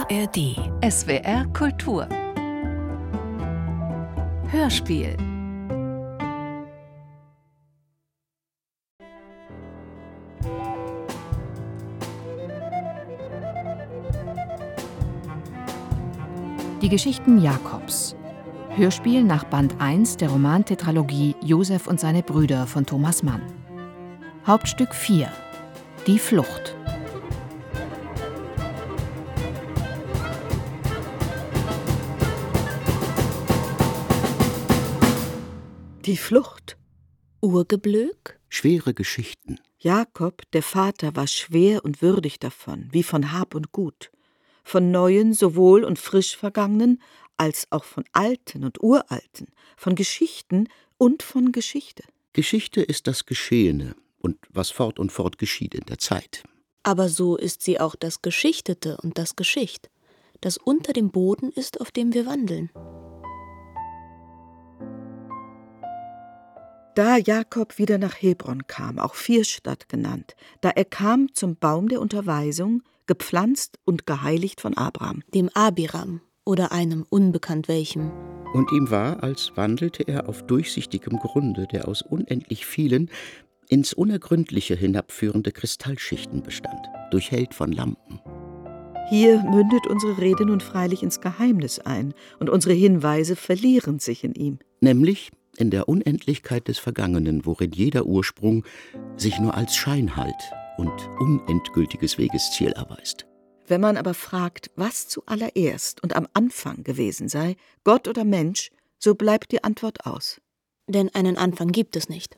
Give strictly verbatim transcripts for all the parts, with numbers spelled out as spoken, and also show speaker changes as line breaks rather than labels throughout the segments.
R D.
S W R Kultur. Hörspiel. Die Geschichten Jakobs. Hörspiel nach Band eins der Romantetralogie Josef und seine Brüder von Thomas Mann. Hauptstück vier. Die Flucht.
Die Flucht.
Urgeblök?
Schwere Geschichten.
Jakob, der Vater, war schwer und würdig davon, wie von Hab und Gut. Von neuen, sowohl und frisch vergangenen, als auch von alten und uralten, von Geschichten und von Geschichte.
Geschichte ist das Geschehene und was fort und fort geschieht in der Zeit.
Aber so ist sie auch das Geschichtete und das Geschicht, das unter dem Boden ist, auf dem wir wandeln.
Da Jakob wieder nach Hebron kam, auch Vierstadt genannt, da er kam zum Baum der Unterweisung, gepflanzt und geheiligt von Abraham,
dem Abiram oder einem unbekannt welchem.
Und ihm war, als wandelte er auf durchsichtigem Grunde, der aus unendlich vielen, ins Unergründliche hinabführende Kristallschichten bestand, durchhellt von Lampen.
Hier mündet unsere Rede nun freilich ins Geheimnis ein, und unsere Hinweise verlieren sich in ihm.
Nämlich in der Unendlichkeit des Vergangenen, worin jeder Ursprung sich nur als Scheinhalt und unendgültiges Wegesziel erweist.
Wenn man aber fragt, was zuallererst und am Anfang gewesen sei, Gott oder Mensch, so bleibt die Antwort aus.
Denn einen Anfang gibt es nicht.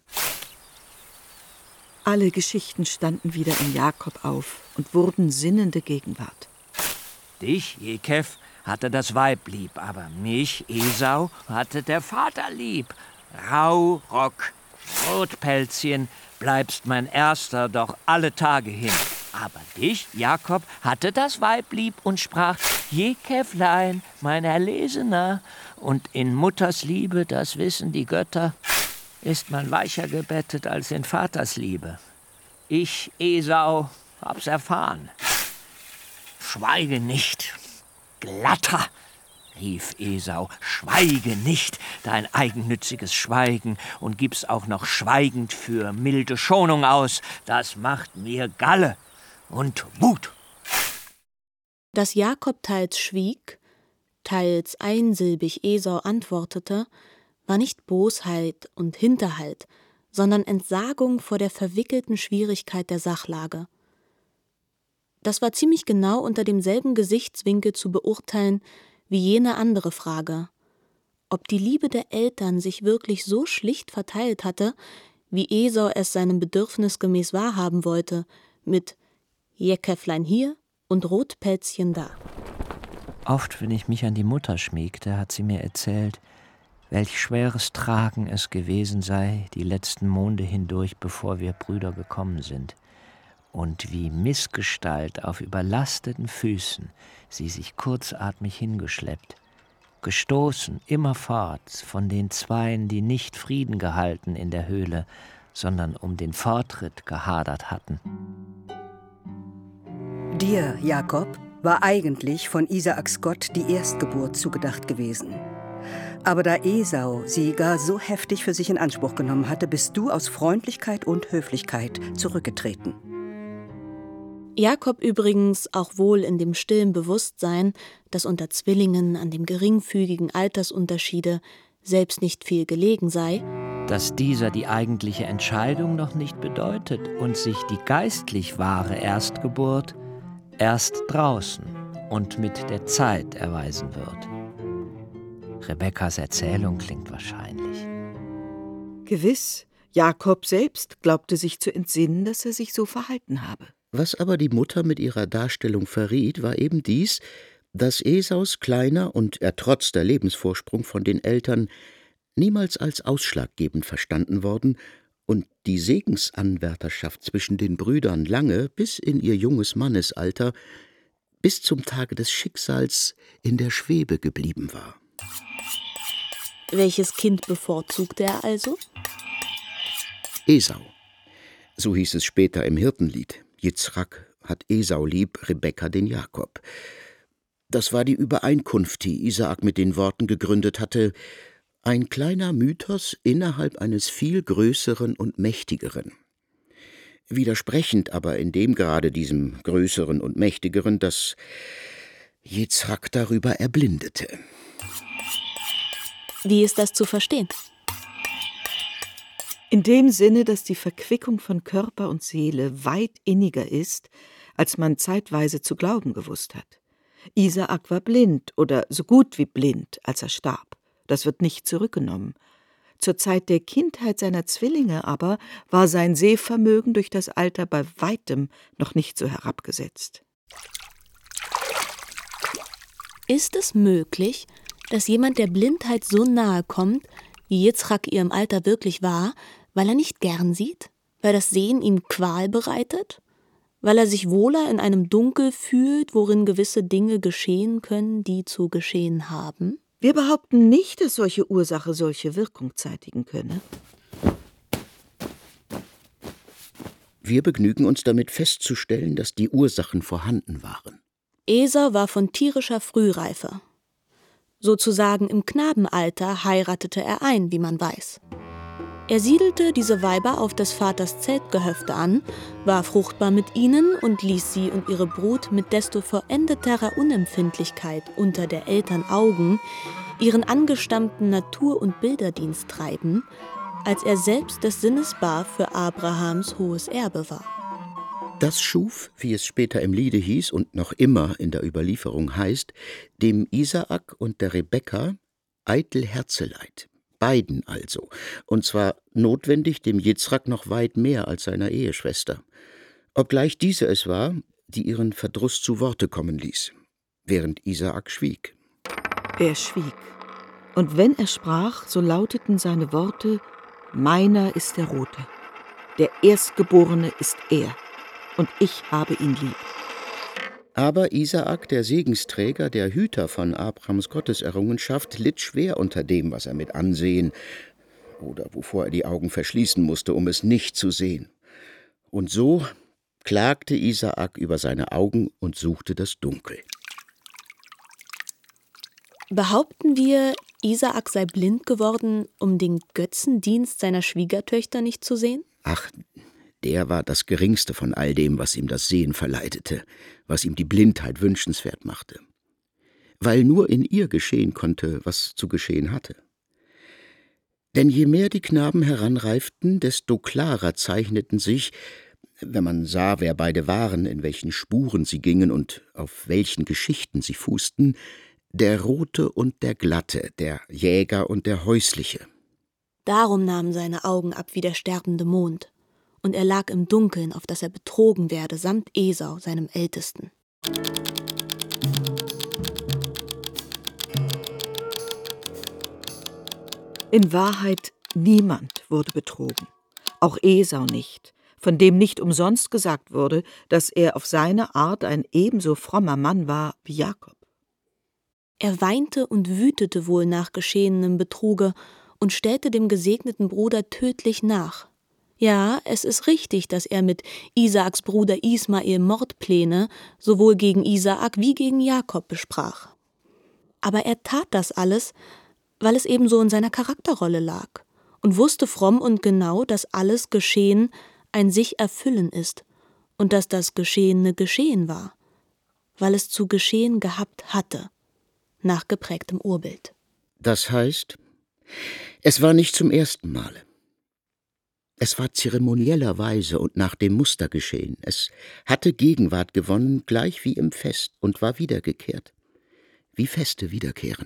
Alle Geschichten standen wieder in Jakob auf und wurden sinnende Gegenwart.
Dich, Jekef, hatte das Weib lieb, aber mich, Esau, hatte der Vater lieb. Raurock, Rotpelzchen, bleibst mein Erster doch alle Tage hin. Aber dich, Jakob, hatte das Weib lieb und sprach, Jekeflein, mein Erlesener. Und in Mutters Liebe, das wissen die Götter, ist man weicher gebettet als in Vaters Liebe. Ich, Esau, hab's erfahren. Schweige nicht, Glatter, rief Esau, schweige nicht, dein eigennütziges Schweigen, und gib's auch noch schweigend für milde Schonung aus, das macht mir Galle und Wut.
Dass Jakob teils schwieg, teils einsilbig Esau antwortete, war nicht Bosheit und Hinterhalt, sondern Entsagung vor der verwickelten Schwierigkeit der Sachlage. Das war ziemlich genau unter demselben Gesichtswinkel zu beurteilen wie jene andere Frage, ob die Liebe der Eltern sich wirklich so schlicht verteilt hatte, wie Esau es seinem Bedürfnis gemäß wahrhaben wollte, mit Jekeflein hier und Rotpelzchen da.
Oft, wenn ich mich an die Mutter schmiegte, hat sie mir erzählt, welch schweres Tragen es gewesen sei, die letzten Monde hindurch, bevor wir Brüder gekommen sind. Und wie Missgestalt auf überlasteten Füßen sie sich kurzatmig hingeschleppt, gestoßen immerfort von den Zweien, die nicht Frieden gehalten in der Höhle, sondern um den Fortritt gehadert hatten.
Dir, Jakob, war eigentlich von Isaaks Gott die Erstgeburt zugedacht gewesen. Aber da Esau sie gar so heftig für sich in Anspruch genommen hatte, bist du aus Freundlichkeit und Höflichkeit zurückgetreten.
Jakob übrigens auch wohl in dem stillen Bewusstsein, dass unter Zwillingen an dem geringfügigen Altersunterschiede selbst nicht viel gelegen sei,
dass dieser die eigentliche Entscheidung noch nicht bedeutet und sich die geistlich wahre Erstgeburt erst draußen und mit der Zeit erweisen wird. Rebekkas Erzählung klingt wahrscheinlich.
Gewiss, Jakob selbst glaubte sich zu entsinnen, dass er sich so verhalten habe.
Was aber die Mutter mit ihrer Darstellung verriet, war eben dies, dass Esaus kleiner und ertrotzter Lebensvorsprung von den Eltern niemals als ausschlaggebend verstanden worden und die Segensanwärterschaft zwischen den Brüdern lange, bis in ihr junges Mannesalter, bis zum Tage des Schicksals in der Schwebe geblieben war.
Welches Kind bevorzugte er also?
Esau. So hieß es später im Hirtenlied. Jitzrak hat Esau lieb, Rebekka den Jakob. Das war die Übereinkunft, die Isaak mit den Worten gegründet hatte: Ein kleiner Mythos innerhalb eines viel größeren und mächtigeren. Widersprechend aber in dem gerade diesem größeren und mächtigeren, dass Yitzhak darüber erblindete.
Wie ist das zu verstehen?
In dem Sinne, dass die Verquickung von Körper und Seele weit inniger ist, als man zeitweise zu glauben gewusst hat. Isaak war blind oder so gut wie blind, als er starb. Das wird nicht zurückgenommen. Zur Zeit der Kindheit seiner Zwillinge aber war sein Sehvermögen durch das Alter bei weitem noch nicht so herabgesetzt.
Ist es möglich, dass jemand der Blindheit so nahe kommt, wie Yitzchak ihr im Alter wirklich war, weil er nicht gern sieht? Weil das Sehen ihm Qual bereitet? Weil er sich wohler in einem Dunkel fühlt, worin gewisse Dinge geschehen können, die zu geschehen haben?
Wir behaupten nicht, dass solche Ursache solche Wirkung zeitigen könne.
Wir begnügen uns damit festzustellen, dass die Ursachen vorhanden waren.
Esau war von tierischer Frühreife. Sozusagen im Knabenalter heiratete er ein, wie man weiß. Er siedelte diese Weiber auf des Vaters Zeltgehöfte an, war fruchtbar mit ihnen und ließ sie und ihre Brut mit desto vollendeterer Unempfindlichkeit unter der Eltern Augen ihren angestammten Natur- und Bilderdienst treiben, als er selbst des Sinnes bar für Abrahams hohes Erbe war.
Das schuf, wie es später im Liede hieß und noch immer in der Überlieferung heißt, dem Isaak und der Rebekka eitel Herzeleid. Beiden also, und zwar notwendig dem Yitzhak noch weit mehr als seiner Eheschwester. Obgleich diese es war, die ihren Verdruss zu Worte kommen ließ, während Isaak schwieg.
Er schwieg. Und wenn er sprach, so lauteten seine Worte: Meiner ist der Rote, der Erstgeborene ist er, und ich habe ihn lieb.
Aber Isaak, der Segensträger, der Hüter von Abrahams Gotteserrungenschaft, litt schwer unter dem, was er mit ansehen oder wovor er die Augen verschließen musste, um es nicht zu sehen. Und so klagte Isaak über seine Augen und suchte das Dunkel.
Behaupten wir, Isaak sei blind geworden, um den Götzendienst seiner Schwiegertöchter nicht zu sehen?
Ach, der war das Geringste von all dem, was ihm das Sehen verleitete, was ihm die Blindheit wünschenswert machte. Weil nur in ihr geschehen konnte, was zu geschehen hatte. Denn je mehr die Knaben heranreiften, desto klarer zeichneten sich, wenn man sah, wer beide waren, in welchen Spuren sie gingen und auf welchen Geschichten sie fußten, der Rote und der Glatte, der Jäger und der Häusliche.
Darum nahmen seine Augen ab wie der sterbende Mond, und er lag im Dunkeln, auf das er betrogen werde, samt Esau, seinem Ältesten.
In Wahrheit, niemand wurde betrogen, auch Esau nicht, von dem nicht umsonst gesagt wurde, dass er auf seine Art ein ebenso frommer Mann war wie Jakob.
Er weinte und wütete wohl nach geschehenem Betruge und stellte dem gesegneten Bruder tödlich nach. Ja, es ist richtig, dass er mit Isaaks Bruder Ismael Mordpläne sowohl gegen Isaak wie gegen Jakob besprach. Aber er tat das alles, weil es eben so in seiner Charakterrolle lag und wusste fromm und genau, dass alles Geschehen ein sich erfüllen ist und dass das Geschehene geschehen war, weil es zu geschehen gehabt hatte, nach geprägtem Urbild.
Das heißt, es war nicht zum ersten Male. Es war zeremoniellerweise und nach dem Muster geschehen. Es hatte Gegenwart gewonnen, gleich wie im Fest, und war wiedergekehrt, wie Feste wiederkehren.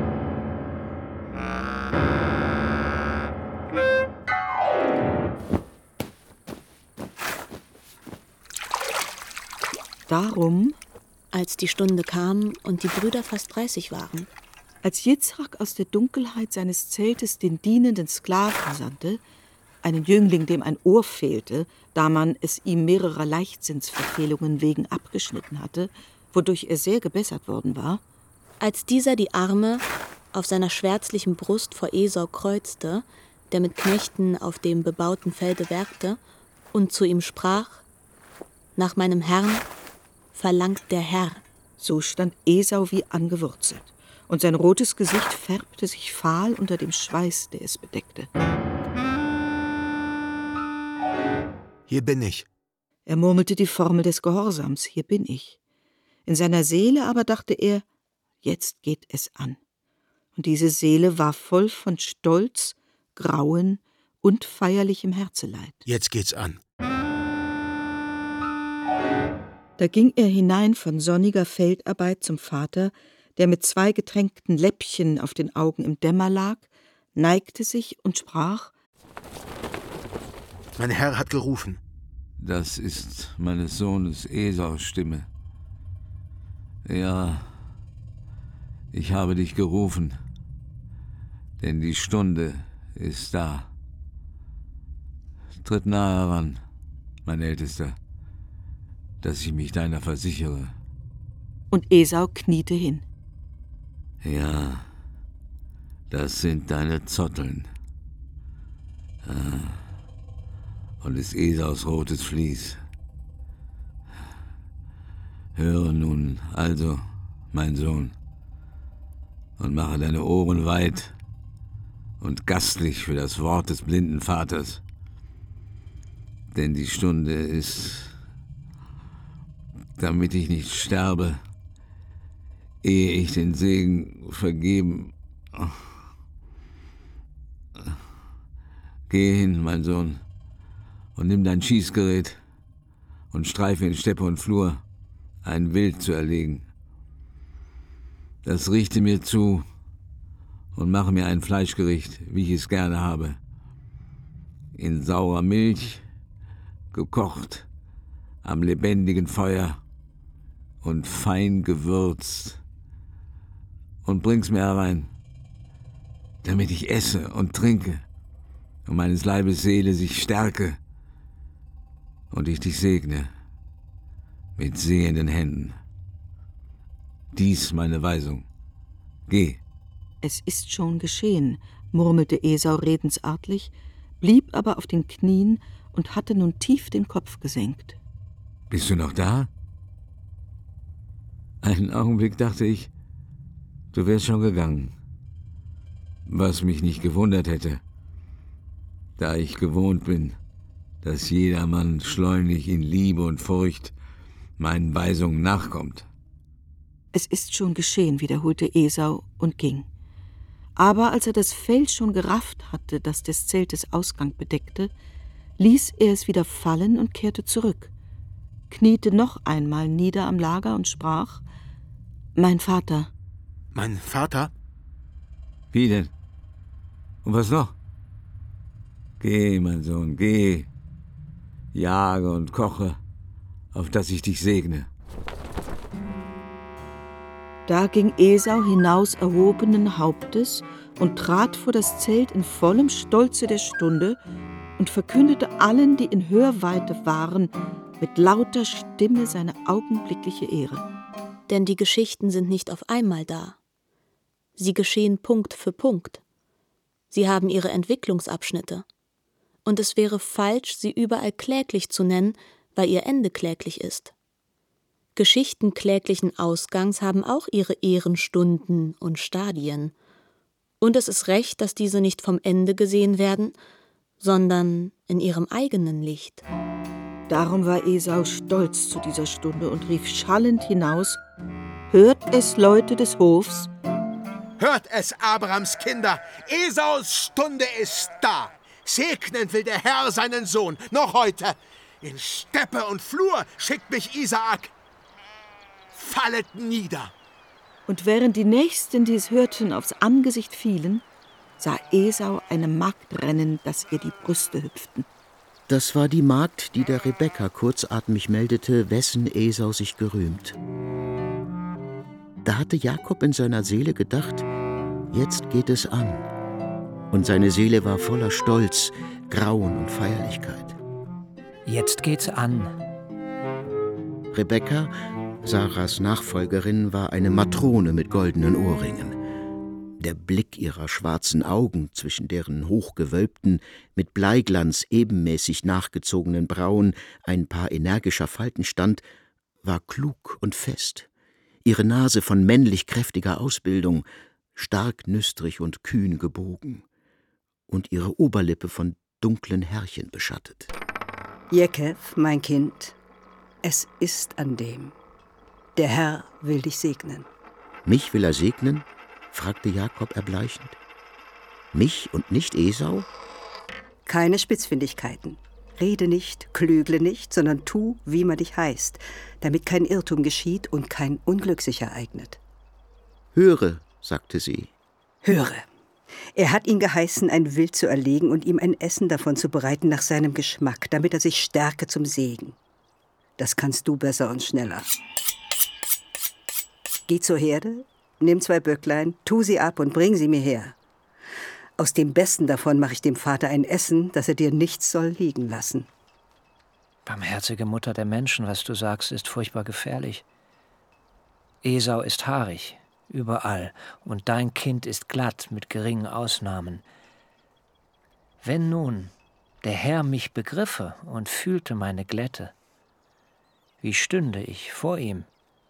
Darum,
als die Stunde kam und die Brüder fast dreißig waren,
als Yitzhak aus der Dunkelheit seines Zeltes den dienenden Sklaven sandte, einen Jüngling, dem ein Ohr fehlte, da man es ihm mehrerer Leichtsinnsverfehlungen wegen abgeschnitten hatte, wodurch er sehr gebessert worden war.
Als dieser die Arme auf seiner schwärzlichen Brust vor Esau kreuzte, der mit Knechten auf dem bebauten Felde werkte, und zu ihm sprach: Nach meinem Herrn verlangt der Herr.
So stand Esau wie angewurzelt, und sein rotes Gesicht färbte sich fahl unter dem Schweiß, der es bedeckte.
Hier bin ich.
Er murmelte die Formel des Gehorsams, hier bin ich. In seiner Seele aber dachte er, jetzt geht es an. Und diese Seele war voll von Stolz, Grauen und feierlichem Herzeleid.
Jetzt geht's an.
Da ging er hinein von sonniger Feldarbeit zum Vater, der mit zwei getränkten Läppchen auf den Augen im Dämmer lag, neigte sich und sprach:
Mein Herr hat gerufen.
Das ist meines Sohnes Esaus Stimme. Ja, ich habe dich gerufen, denn die Stunde ist da. Tritt nahe heran, mein Ältester, dass ich mich deiner versichere.
Und Esau kniete hin.
Ja, das sind deine Zotteln. Ah, und ist Esaus rotes Vlies. Höre nun also, mein Sohn, und mache deine Ohren weit und gastlich für das Wort des blinden Vaters. Denn die Stunde ist, damit ich nicht sterbe, ehe ich den Segen vergeben. Geh hin, mein Sohn, und nimm dein Schießgerät und streife in Steppe und Flur, ein Wild zu erlegen. Das richte mir zu und mache mir ein Fleischgericht, wie ich es gerne habe. In saurer Milch, gekocht, am lebendigen Feuer und fein gewürzt. Und bring's mir herein, damit ich esse und trinke und meines Leibes Seele sich stärke und ich dich segne mit sehenden Händen. Dies meine Weisung. Geh.
Es ist schon geschehen, murmelte Esau redensartlich, blieb aber auf den Knien und hatte nun tief den Kopf gesenkt.
Bist du noch da? Einen Augenblick dachte ich, du wärst schon gegangen. Was mich nicht gewundert hätte, da ich gewohnt bin, dass jedermann schleunig in Liebe und Furcht meinen Weisungen nachkommt.
Es ist schon geschehen, wiederholte Esau und ging. Aber als er das Fell schon gerafft hatte, das des Zeltes Ausgang bedeckte, ließ er es wieder fallen und kehrte zurück, kniete noch einmal nieder am Lager und sprach: Mein Vater.
Mein Vater?
Wie denn? Und was noch? Geh, mein Sohn, geh, jage und koche, auf dass ich dich segne.
Da ging Esau hinaus erhobenen Hauptes und trat vor das Zelt in vollem Stolze der Stunde und verkündete allen, die in Hörweite waren, mit lauter Stimme seine augenblickliche Ehre.
Denn die Geschichten sind nicht auf einmal da. Sie geschehen Punkt für Punkt. Sie haben ihre Entwicklungsabschnitte. Und es wäre falsch, sie überall kläglich zu nennen, weil ihr Ende kläglich ist. Geschichten kläglichen Ausgangs haben auch ihre Ehrenstunden und Stadien. Und es ist recht, dass diese nicht vom Ende gesehen werden, sondern in ihrem eigenen Licht.
Darum war Esau stolz zu dieser Stunde und rief schallend hinaus: Hört es, Leute des Hofs!
Hört es, Abrahams Kinder! Esaus Stunde ist da! Segnen will der Herr seinen Sohn, noch heute! In Steppe und Flur schickt mich Isaak! Fallet nieder!
Und während die Nächsten, die es hörten, aufs Angesicht fielen, sah Esau eine Magd rennen, dass ihr die Brüste hüpften.
Das war die Magd, die der Rebekka kurzatmig meldete, wessen Esau sich gerühmt. Da hatte Jakob in seiner Seele gedacht, jetzt geht es an. Und seine Seele war voller Stolz, Grauen und Feierlichkeit.
Jetzt geht's an.
Rebekka, Sarahs Nachfolgerin, war eine Matrone mit goldenen Ohrringen. Der Blick ihrer schwarzen Augen, zwischen deren hochgewölbten, mit Bleiglanz ebenmäßig nachgezogenen Brauen ein paar energischer Falten stand, war klug und fest. ihre Nase von männlich kräftiger Ausbildung, stark nüstrig und kühn gebogen, und ihre Oberlippe von dunklen Härchen beschattet.
Jekef, mein Kind, es ist an dem. Der Herr will dich segnen.
Mich will er segnen? Fragte Jakob erbleichend. Mich und nicht Esau?
Keine Spitzfindigkeiten. Rede nicht, klügle nicht, sondern tu, wie man dich heißt, damit kein Irrtum geschieht und kein Unglück sich ereignet.
Höre, sagte sie.
Höre. Er hat ihn geheißen, ein Wild zu erlegen und ihm ein Essen davon zu bereiten nach seinem Geschmack, damit er sich stärke zum Segen. Das kannst du besser und schneller. Geh zur Herde, nimm zwei Böcklein, tu sie ab und bring sie mir her. Aus dem Besten davon mache ich dem Vater ein Essen, dass er dir nichts soll liegen lassen.
Barmherzige Mutter der Menschen, was du sagst, ist furchtbar gefährlich. Esau ist haarig, überall, und dein Kind ist glatt, mit geringen Ausnahmen. Wenn nun der Herr mich begriffe und fühlte meine Glätte, wie stünde ich vor ihm?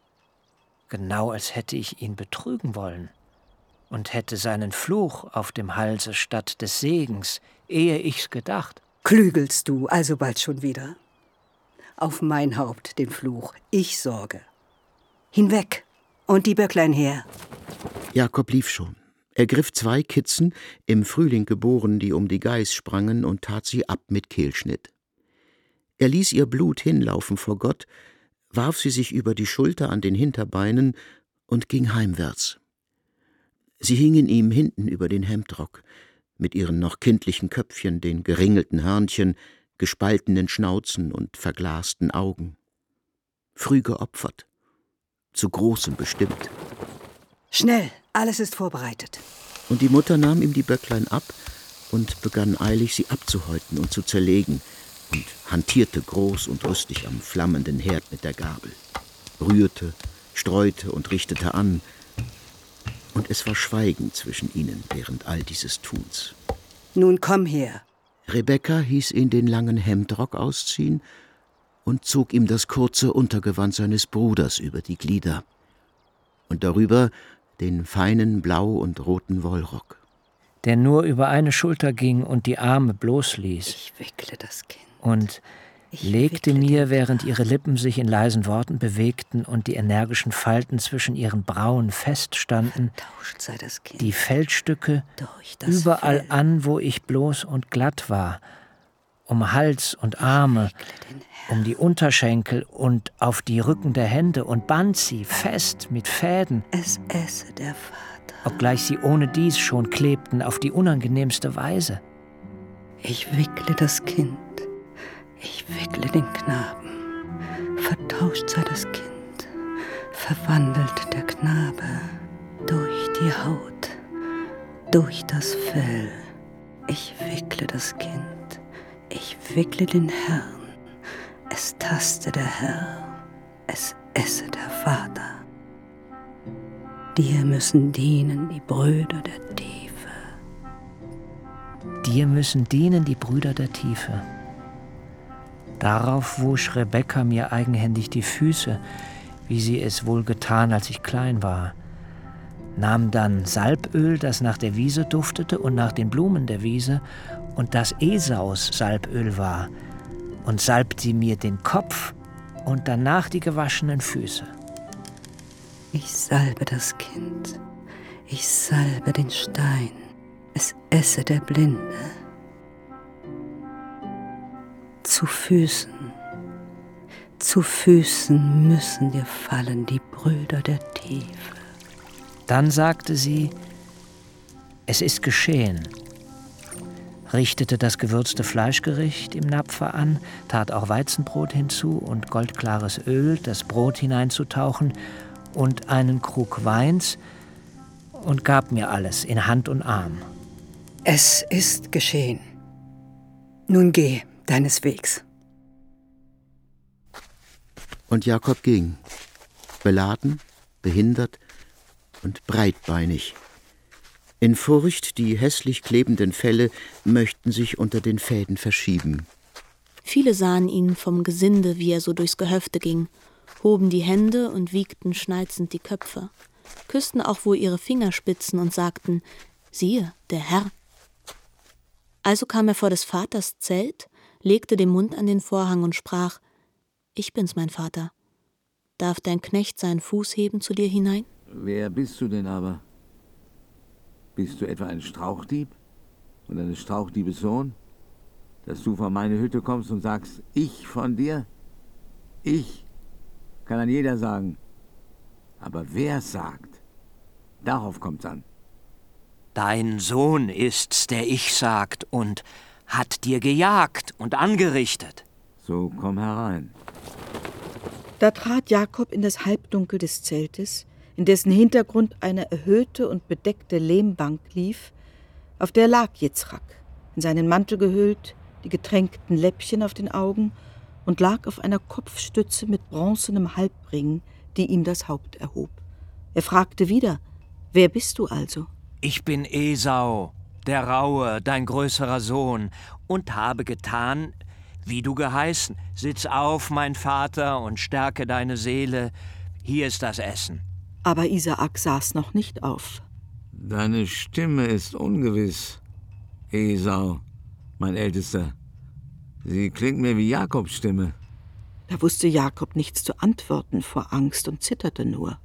Genau als hätte ich ihn betrügen wollen und hätte seinen Fluch auf dem Halse statt des Segens, ehe ich's gedacht.
Klügelst du alsobald schon wieder? Auf mein Haupt den Fluch, ich sorge. Hinweg und die Böcklein her.
Jakob lief schon. Er griff zwei Kitzen, im Frühling geboren, die um die Geiß sprangen, und tat sie ab mit Kehlschnitt. Er ließ ihr Blut hinlaufen vor Gott, warf sie sich über die Schulter an den Hinterbeinen und ging heimwärts. Sie hingen ihm hinten über den Hemdrock, mit ihren noch kindlichen Köpfchen, den geringelten Hörnchen, gespaltenen Schnauzen und verglasten Augen. Früh geopfert, zu Großem bestimmt.
Schnell, alles ist vorbereitet.
Und die Mutter nahm ihm die Böcklein ab und begann eilig, sie abzuhäuten und zu zerlegen, und hantierte groß und rüstig am flammenden Herd mit der Gabel, rührte, streute und richtete an, und es war Schweigen zwischen ihnen während all dieses Tuns.
Nun komm her.
Rebekka hieß ihn den langen Hemdrock ausziehen und zog ihm das kurze Untergewand seines Bruders über die Glieder und darüber den feinen blau- und roten Wollrock,
der nur über eine Schulter ging und die Arme bloß ließ.
Ich wickle das Kind.
Und
Ich
legte
wickle
mir,
den
während
Tag.
ihre Lippen sich in leisen Worten bewegten und die energischen Falten zwischen ihren Brauen feststanden,
Tauscht sei das Kind.
die Feldstücke
Durch das
überall
Fell.
an, wo ich bloß und glatt war, um Hals und Arme,
Wickle den Herrn.
um die Unterschenkel und auf die Rücken der Hände und band sie fest mit Fäden,
Es esse der Vater.
obgleich sie ohne dies schon klebten auf die unangenehmste Weise.
Ich wickle das Kind. Ich wickle den Knaben. Vertauscht sei das Kind. Verwandelt der Knabe durch die Haut, durch das Fell. Ich wickle das Kind. Ich wickle den Herrn. Es taste der Herr. Es esse der Vater. Dir müssen dienen die Brüder der Tiefe.
Dir müssen dienen die Brüder der Tiefe. Darauf wusch Rebekka mir eigenhändig die Füße, wie sie es wohl getan, als ich klein war, nahm dann Salböl, das nach der Wiese duftete und nach den Blumen der Wiese, und das Esaus Salböl war, und salbte mir den Kopf und danach die gewaschenen Füße.
Ich salbe das Kind. Ich salbe den Stein. Es esse der Blinde. Zu Füßen, zu Füßen müssen dir fallen die Brüder der Tiefe.
Dann sagte sie, es ist geschehen, richtete das gewürzte Fleischgericht im Napfer an, tat auch Weizenbrot hinzu und goldklares Öl, das Brot hineinzutauchen und einen Krug Weins und gab mir alles in Hand und Arm.
Es ist geschehen. Nun geh deines Wegs.
Und Jakob ging, beladen, behindert und breitbeinig, in Furcht, die hässlich klebenden Felle möchten sich unter den Fäden verschieben.
Viele sahen ihn vom Gesinde, wie er so durchs Gehöfte ging, hoben die Hände und wiegten schnalzend die Köpfe, küssten auch wohl ihre Fingerspitzen und sagten: »Siehe, der Herr.« Also kam er vor des Vaters Zelt, legte den Mund an den Vorhang und sprach: »Ich bin's, mein Vater. Darf dein Knecht seinen Fuß heben zu dir hinein?«
Wer bist du denn aber? Bist du etwa ein Strauchdieb und eines Strauchdiebes Sohn, dass du vor meine Hütte kommst und sagst, ich von dir? Ich, kann an jeder sagen. Aber wer es sagt, darauf kommt's an.
Dein Sohn ist's, der ich sagt, und hat dir gejagt und angerichtet.
So komm herein.
Da trat Jakob in das Halbdunkel des Zeltes, in dessen Hintergrund eine erhöhte und bedeckte Lehmbank lief, auf der lag Jitzrak, in seinen Mantel gehüllt, die getränkten Läppchen auf den Augen, und lag auf einer Kopfstütze mit bronzenem Halbring, die ihm das Haupt erhob. Er fragte wieder: »Wer bist du also?«
»Ich bin Esau, der Raue, dein größerer Sohn, und habe getan, wie du geheißen. Sitz auf, mein Vater, und stärke deine Seele. Hier ist das Essen.«
Aber Isaak saß noch nicht auf.
Deine Stimme ist ungewiss, Esau, mein Ältester. Sie klingt mir wie Jakobs Stimme.
Da wusste Jakob nichts zu antworten vor Angst und zitterte nur.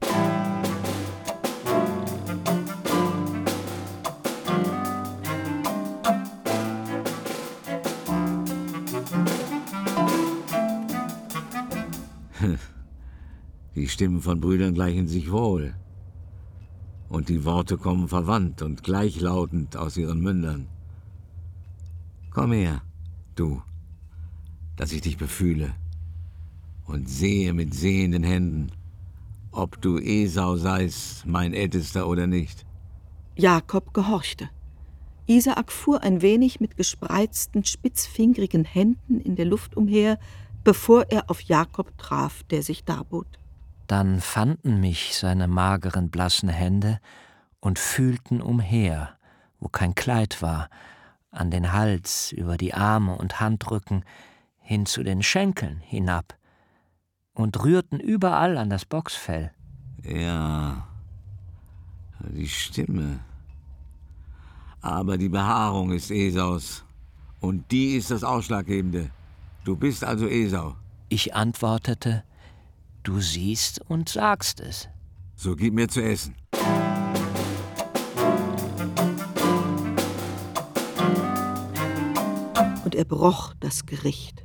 Die Stimmen von Brüdern gleichen sich wohl. Und die Worte kommen verwandt und gleichlautend aus ihren Mündern. Komm her, du, dass ich dich befühle und sehe mit sehenden Händen, ob du Esau seist, mein Ältester, oder nicht.
Jakob gehorchte. Isaak fuhr ein wenig mit gespreizten, spitzfingrigen Händen in der Luft umher, bevor er auf Jakob traf, der sich darbot.
Dann fanden mich seine mageren, blassen Hände und fühlten umher, wo kein Kleid war, an den Hals, über die Arme und Handrücken, hin zu den Schenkeln hinab, und rührten überall an das Bocksfell.
Ja, die Stimme. Aber die Behaarung ist Esaus, und die ist das Ausschlaggebende. Du bist also Esau.
Ich antwortete: Du siehst und sagst es.
So gib mir zu essen.
Und er broch das Gericht.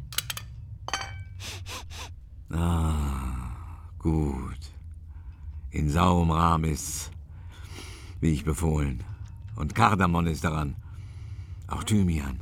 Ah, gut. In saurem Rahm ist's, wie ich befohlen. Und Kardamom ist daran. Auch Thymian.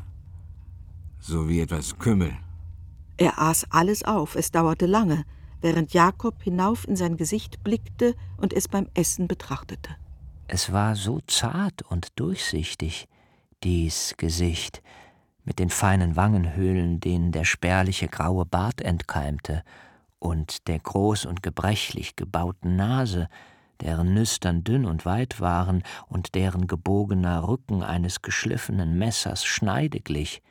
Sowie etwas Kümmel.
Er aß alles auf, es dauerte lange, während Jakob hinauf in sein Gesicht blickte und es beim Essen betrachtete.
Es war so zart und durchsichtig, dies Gesicht, mit den feinen Wangenhöhlen, denen der spärliche graue Bart entkeimte, und der groß und gebrechlich gebauten Nase, deren Nüstern dünn und weit waren und deren gebogener Rücken eines geschliffenen Messers Schneide glich.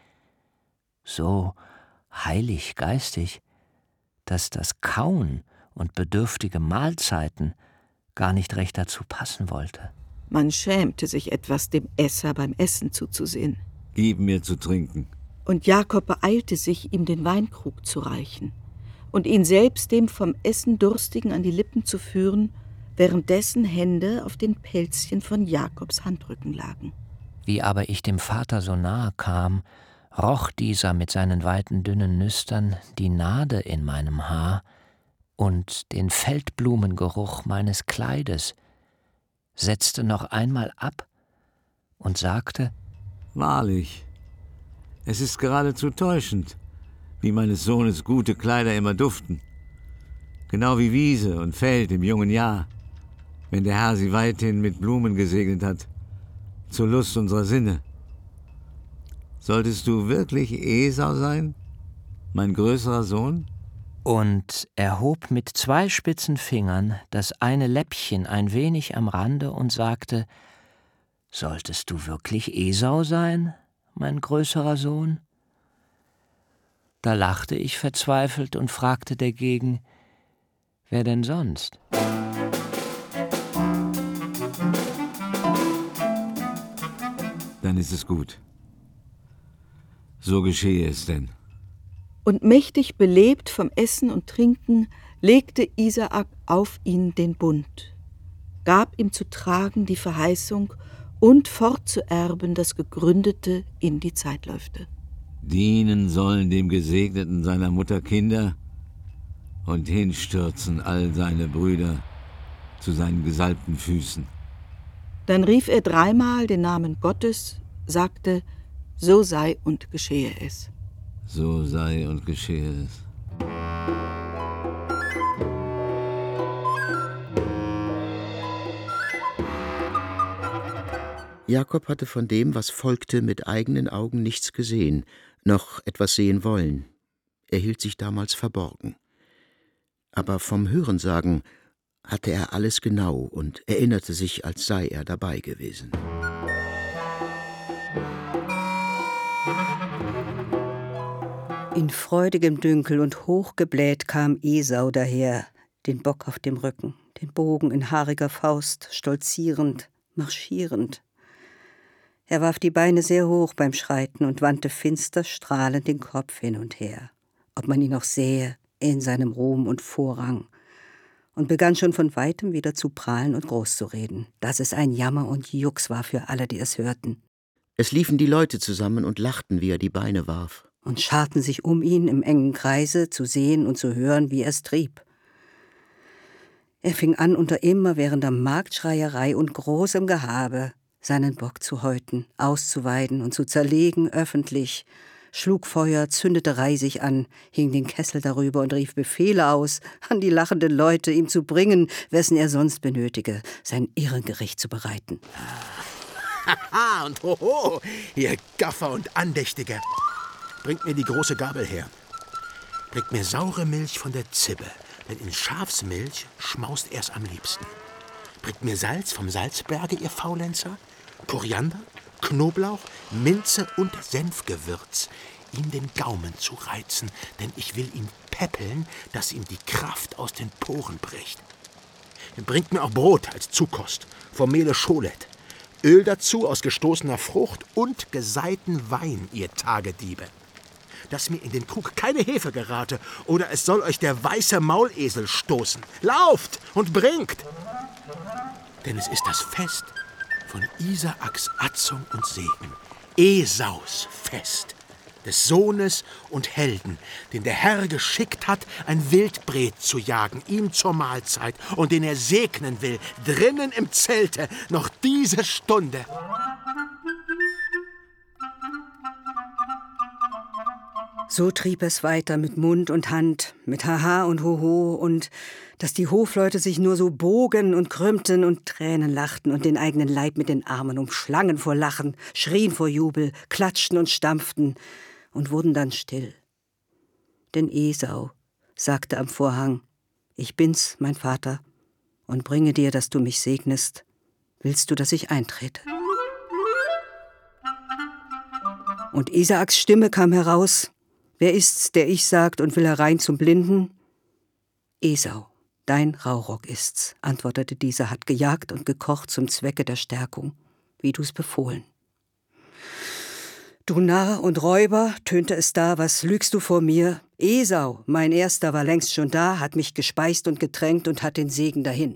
So heilig geistig, dass das Kauen und bedürftige Mahlzeiten gar nicht recht dazu passen wollte.
Man schämte sich etwas, dem Esser beim Essen zuzusehen.
Gib mir zu trinken.
Und Jakob beeilte sich, ihm den Weinkrug zu reichen und ihn selbst dem vom Essen Durstigen an die Lippen zu führen, während dessen Hände auf den Pelzchen von Jakobs Handrücken lagen.
Wie aber ich dem Vater so nahe kam, roch dieser mit seinen weiten, dünnen Nüstern die Nade in meinem Haar und den Feldblumengeruch meines Kleides, setzte noch einmal ab und sagte:
Wahrlich, es ist geradezu täuschend, wie meines Sohnes gute Kleider immer duften. Genau wie Wiese und Feld im jungen Jahr, wenn der Herr sie weithin mit Blumen gesegnet hat, zur Lust unserer Sinne. Solltest du wirklich Esau sein, mein größerer Sohn?
Und er hob mit zwei spitzen Fingern das eine Läppchen ein wenig am Rande und sagte: Solltest du wirklich Esau sein, mein größerer Sohn? Da lachte ich verzweifelt und fragte dagegen: Wer denn sonst?
Dann ist es gut. So geschehe es denn.
Und mächtig belebt vom Essen und Trinken legte Isaak auf ihn den Bund, gab ihm zu tragen die Verheißung und fortzuerben das Gegründete in die Zeitläufte.
Dienen sollen dem Gesegneten seiner Mutter Kinder und hinstürzen all seine Brüder zu seinen gesalbten Füßen.
Dann rief er dreimal den Namen Gottes, sagte, so sei und geschehe es.
So sei und geschehe es.
Jakob hatte von dem, was folgte, mit eigenen Augen nichts gesehen, noch etwas sehen wollen. Er hielt sich damals verborgen. Aber vom Hörensagen hatte er alles genau und erinnerte sich, als sei er dabei gewesen.
In freudigem Dünkel und hochgebläht kam Esau daher, den Bock auf dem Rücken, den Bogen in haariger Faust, stolzierend, marschierend. Er warf die Beine sehr hoch beim Schreiten und wandte finster strahlend den Kopf hin und her, ob man ihn noch sähe in seinem Ruhm und Vorrang, und begann schon von weitem wieder zu prahlen und groß zu reden, dass es ein Jammer und Jux war für alle, die es hörten.
Es liefen die Leute zusammen und lachten, wie er die Beine warf.
Und scharten sich um ihn im engen Kreise, zu sehen und zu hören, wie er es trieb. Er fing an, unter immerwährender Marktschreierei und großem Gehabe seinen Bock zu häuten, auszuweiden und zu zerlegen öffentlich, schlug Feuer, zündete Reisig an, hing den Kessel darüber und rief Befehle aus an die lachenden Leute, ihm zu bringen, wessen er sonst benötige, sein Irrengericht zu bereiten.
Haha und hoho, ihr Gaffer und Andächtige. Bringt mir die große Gabel her. Bringt mir saure Milch von der Zibbe, denn in Schafsmilch schmaust er's am liebsten. Bringt mir Salz vom Salzberge, ihr Faulenzer, Koriander, Knoblauch, Minze und Senfgewürz, ihm den Gaumen zu reizen, denn ich will ihn peppeln, dass ihm die Kraft aus den Poren bricht. Bringt mir auch Brot als Zukost, vom Mehle Scholet, Öl dazu aus gestoßener Frucht und geseiten Wein, ihr Tagediebe. Dass mir in den Krug keine Hefe gerate, oder es soll euch der weiße Maulesel stoßen. Lauft und bringt! Denn es ist das Fest von Isaaks Atzung und Segen, Esaus Fest, des Sohnes und Helden, den der Herr geschickt hat, ein Wildbret zu jagen, ihm zur Mahlzeit, und den er segnen will, drinnen im Zelte, noch diese Stunde.
So trieb es weiter mit Mund und Hand, mit Haha und Hoho, und dass die Hofleute sich nur so bogen und krümmten und Tränen lachten und den eigenen Leib mit den Armen umschlangen vor Lachen, schrien vor Jubel, klatschten und stampften und wurden dann still. Denn Esau sagte am Vorhang, ich bin's, mein Vater, und bringe dir, dass du mich segnest. Willst du, dass ich eintrete? Und Isaaks Stimme kam heraus, wer ist's, der ich sagt und will herein zum Blinden? Esau, dein Raurock ist's, antwortete dieser, hat gejagt und gekocht zum Zwecke der Stärkung, wie du's befohlen. Du Narr und Räuber, tönte es da, was lügst du vor mir? Esau, mein Erster, war längst schon da, hat mich gespeist und getränkt und hat den Segen dahin.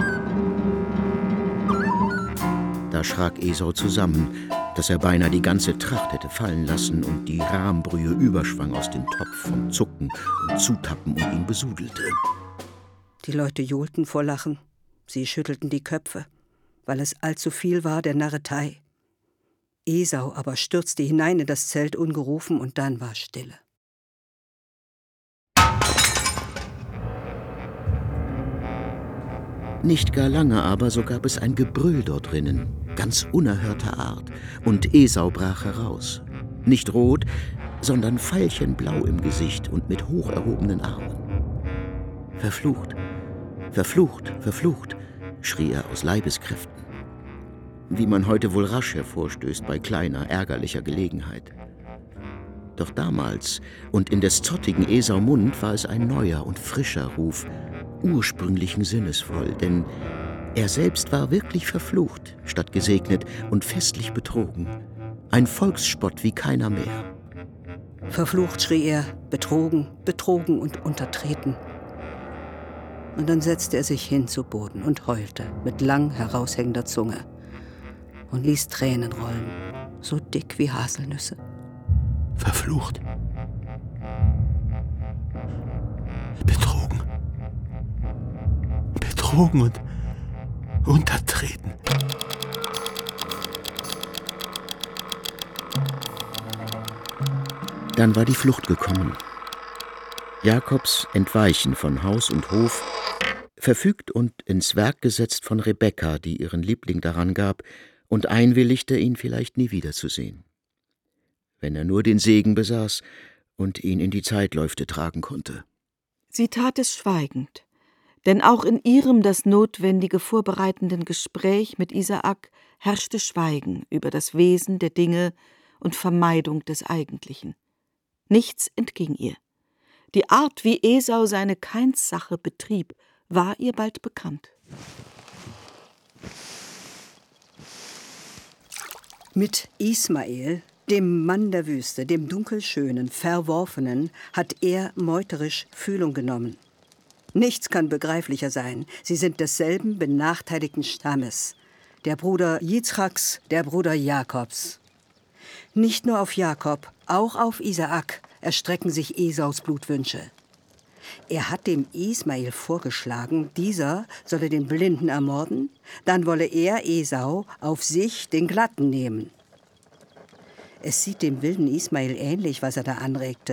Da schrak Esau zusammen, dass er beinahe die ganze Tracht hätte fallen lassen und die Rahmbrühe überschwang aus dem Topf vom Zucken und Zutappen und ihn besudelte.
Die Leute johlten vor Lachen, sie schüttelten die Köpfe, weil es allzu viel war der Narretei. Esau aber stürzte hinein in das Zelt ungerufen, und dann war Stille.
Nicht gar lange aber, so gab es ein Gebrüll dort drinnen, ganz unerhörter Art, und Esau brach heraus. Nicht rot, sondern veilchenblau im Gesicht und mit hoch erhobenen Armen. Verflucht, verflucht, verflucht, schrie er aus Leibeskräften, wie man heute wohl rasch hervorstößt bei kleiner, ärgerlicher Gelegenheit. Doch damals und in des zottigen Esau Mund war es ein neuer und frischer Ruf, ursprünglichen Sinnes voll, denn er selbst war wirklich verflucht, statt gesegnet und festlich betrogen. Ein Volksspott wie keiner mehr.
Verflucht, schrie er, betrogen, betrogen und untertreten. Und dann setzte er sich hin zu Boden und heulte mit lang heraushängender Zunge und ließ Tränen rollen, so dick wie Haselnüsse.
Verflucht. Betrogen. Betrogen und untertreten.
Dann war die Flucht gekommen. Jakobs Entweichen von Haus und Hof, verfügt und ins Werk gesetzt von Rebekka, die ihren Liebling daran gab und einwilligte, ihn vielleicht nie wiederzusehen. Wenn er nur den Segen besaß und ihn in die Zeitläufte tragen konnte.
Sie tat es schweigend, denn auch in ihrem das notwendige vorbereitenden Gespräch mit Isaak herrschte Schweigen über das Wesen der Dinge und Vermeidung des Eigentlichen. Nichts entging ihr. Die Art, wie Esau seine Keinssache betrieb, war ihr bald bekannt.
Mit Ismael, dem Mann der Wüste, dem dunkelschönen, Verworfenen, hat er meuterisch Fühlung genommen. Nichts kann begreiflicher sein. Sie sind desselben benachteiligten Stammes. Der Bruder Jitzchaks, der Bruder Jakobs. Nicht nur auf Jakob, auch auf Isaak erstrecken sich Esaus Blutwünsche. Er hat dem Ismael vorgeschlagen, dieser solle den Blinden ermorden, dann wolle er, Esau, auf sich den Glatten nehmen. Es sieht dem wilden Ismael ähnlich, was er da anregte.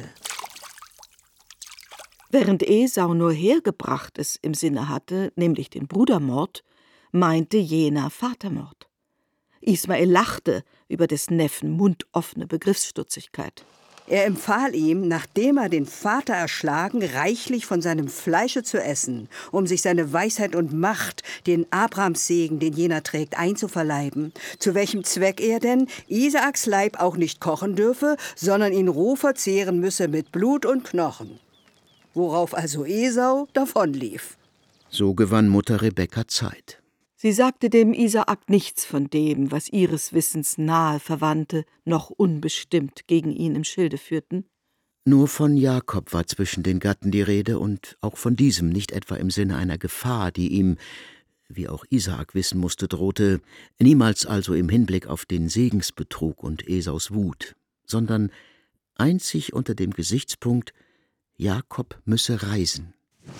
Während Esau nur Hergebrachtes im Sinne hatte, nämlich den Brudermord, meinte jener Vatermord. Ismael lachte über des Neffen mundoffene Begriffsstutzigkeit.
Er empfahl ihm, nachdem er den Vater erschlagen, reichlich von seinem Fleische zu essen, um sich seine Weisheit und Macht, den Abrahams-Segen, den jener trägt, einzuverleiben, zu welchem Zweck er denn Isaaks Leib auch nicht kochen dürfe, sondern ihn roh verzehren müsse mit Blut und Knochen. Worauf also Esau davonlief.
So gewann Mutter Rebekka Zeit.
Sie sagte dem Isaak nichts von dem, was ihres Wissens nahe Verwandte noch unbestimmt gegen ihn im Schilde führten.
Nur von Jakob war zwischen den Gatten die Rede und auch von diesem nicht etwa im Sinne einer Gefahr, die ihm, wie auch Isaak wissen musste, drohte, niemals also im Hinblick auf den Segensbetrug und Esaus Wut, sondern einzig unter dem Gesichtspunkt, Jakob müsse reisen.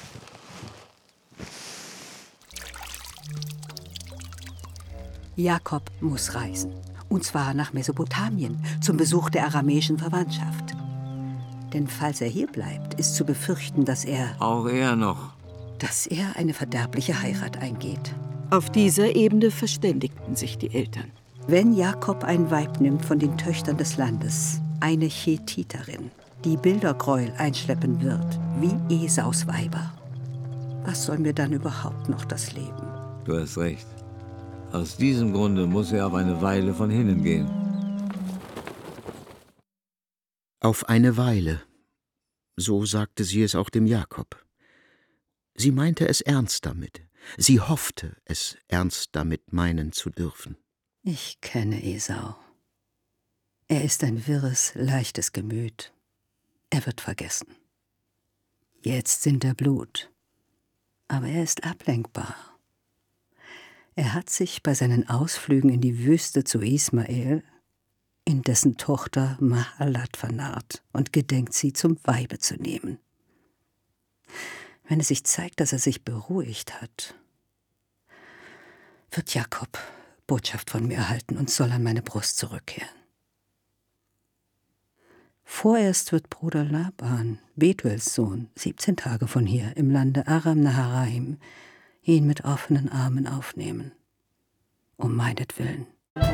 Jakob muss reisen, und zwar nach Mesopotamien, zum Besuch der aramäischen Verwandtschaft. Denn falls er hier bleibt, ist zu befürchten, dass er...
Auch er noch.
Dass er eine verderbliche Heirat eingeht.
Auf dieser Ebene verständigten sich die Eltern.
Wenn Jakob ein Weib nimmt von den Töchtern des Landes, eine Chethiterin, die Bildergräuel einschleppen wird, wie Esaus Weiber, was soll mir dann überhaupt noch das Leben?
Du hast recht. Aus diesem Grunde muss er auf eine Weile von hinnen gehen.
Auf eine Weile, so sagte sie es auch dem Jakob. Sie meinte es ernst damit. Sie hoffte, es ernst damit meinen zu dürfen.
Ich kenne Esau. Er ist ein wirres, leichtes Gemüt. Er wird vergessen. Jetzt sind er Blut. Aber er ist ablenkbar. Er hat sich bei seinen Ausflügen in die Wüste zu Ismael in dessen Tochter Mahalat vernarrt und gedenkt, sie zum Weibe zu nehmen. Wenn es sich zeigt, dass er sich beruhigt hat, wird Jakob Botschaft von mir erhalten und soll an meine Brust zurückkehren. Vorerst wird Bruder Laban, Betuels Sohn, siebzehn Tage von hier im Lande Aram Naharaim, ihn mit offenen Armen aufnehmen, um meinetwillen.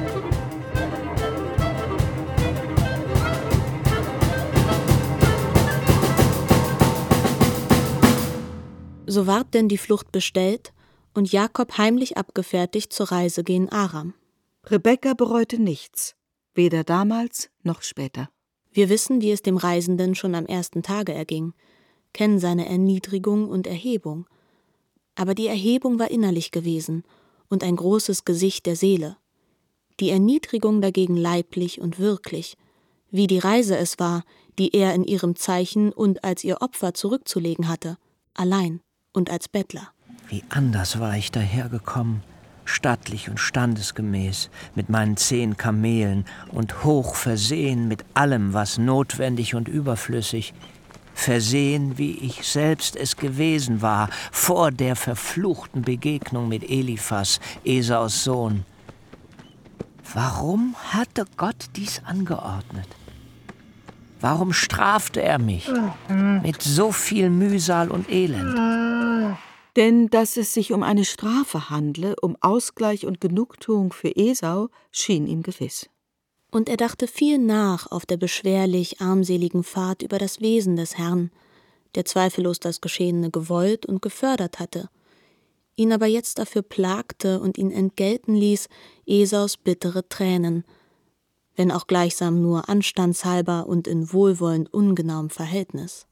So ward denn die Flucht bestellt und Jakob heimlich abgefertigt zur Reise gen Aram.
Rebekka bereute nichts, weder damals noch später.
Wir wissen, wie es dem Reisenden schon am ersten Tage erging, kennen seine Erniedrigung und Erhebung. Aber die Erhebung war innerlich gewesen und ein großes Gesicht der Seele. Die Erniedrigung dagegen leiblich und wirklich, wie die Reise es war, die er in ihrem Zeichen und als ihr Opfer zurückzulegen hatte, allein und als Bettler.
Wie anders war ich dahergekommen, stattlich und standesgemäß, mit meinen zehn Kamelen und hoch versehen mit allem, was notwendig und überflüssig, versehen, wie ich selbst es gewesen war, vor der verfluchten Begegnung mit Eliphas, Esaus Sohn. Warum hatte Gott dies angeordnet? Warum strafte er mich mit so viel Mühsal und Elend?
Denn dass es sich um eine Strafe handle, um Ausgleich und Genugtuung für Esau, schien ihm gewiss.
Und er dachte viel nach auf der beschwerlich armseligen Fahrt über das Wesen des Herrn, der zweifellos das Geschehene gewollt und gefördert hatte, ihn aber jetzt dafür plagte und ihn entgelten ließ Esaus bittere Tränen, wenn auch gleichsam nur anstandshalber und in wohlwollend ungenauem Verhältnis.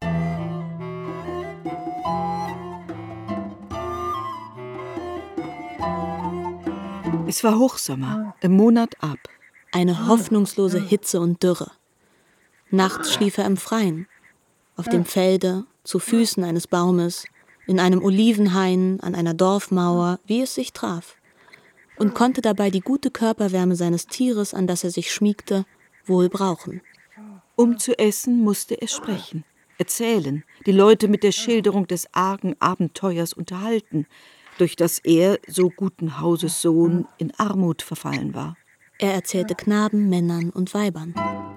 Es war Hochsommer, im Monat Ab.
Eine hoffnungslose Hitze und Dürre. Nachts schlief er im Freien, auf dem Felde, zu Füßen eines Baumes, in einem Olivenhain, an einer Dorfmauer, wie es sich traf, und konnte dabei die gute Körperwärme seines Tieres, an das er sich schmiegte, wohl brauchen.
Um zu essen, musste er sprechen, erzählen, die Leute mit der Schilderung des argen Abenteuers unterhalten, durch das er, so guten Hauses Sohn, in Armut verfallen war.
Er erzählte Knaben, Männern und Weibern.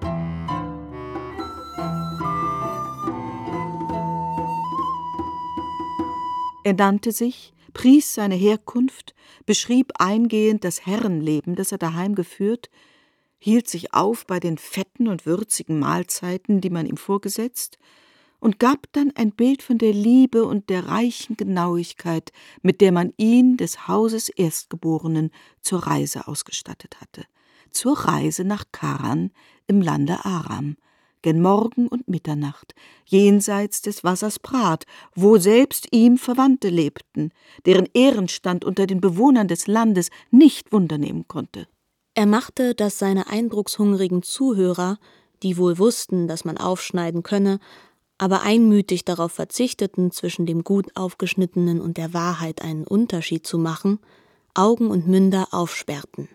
Er nannte sich, pries seine Herkunft, beschrieb eingehend das Herrenleben, das er daheim geführt, hielt sich auf bei den fetten und würzigen Mahlzeiten, die man ihm vorgesetzt, und gab dann ein Bild von der Liebe und der reichen Genauigkeit, mit der man ihn, des Hauses Erstgeborenen, zur Reise ausgestattet hatte. Zur Reise nach Karan im Lande Aram, gen Morgen und Mitternacht, jenseits des Wassers Prat, wo selbst ihm Verwandte lebten, deren Ehrenstand unter den Bewohnern des Landes nicht wundernehmen konnte.
Er machte, dass seine eindruckshungrigen Zuhörer, die wohl wussten, dass man aufschneiden könne, aber einmütig darauf verzichteten, zwischen dem gut aufgeschnittenen und der Wahrheit einen Unterschied zu machen, Augen und Münder aufsperrten.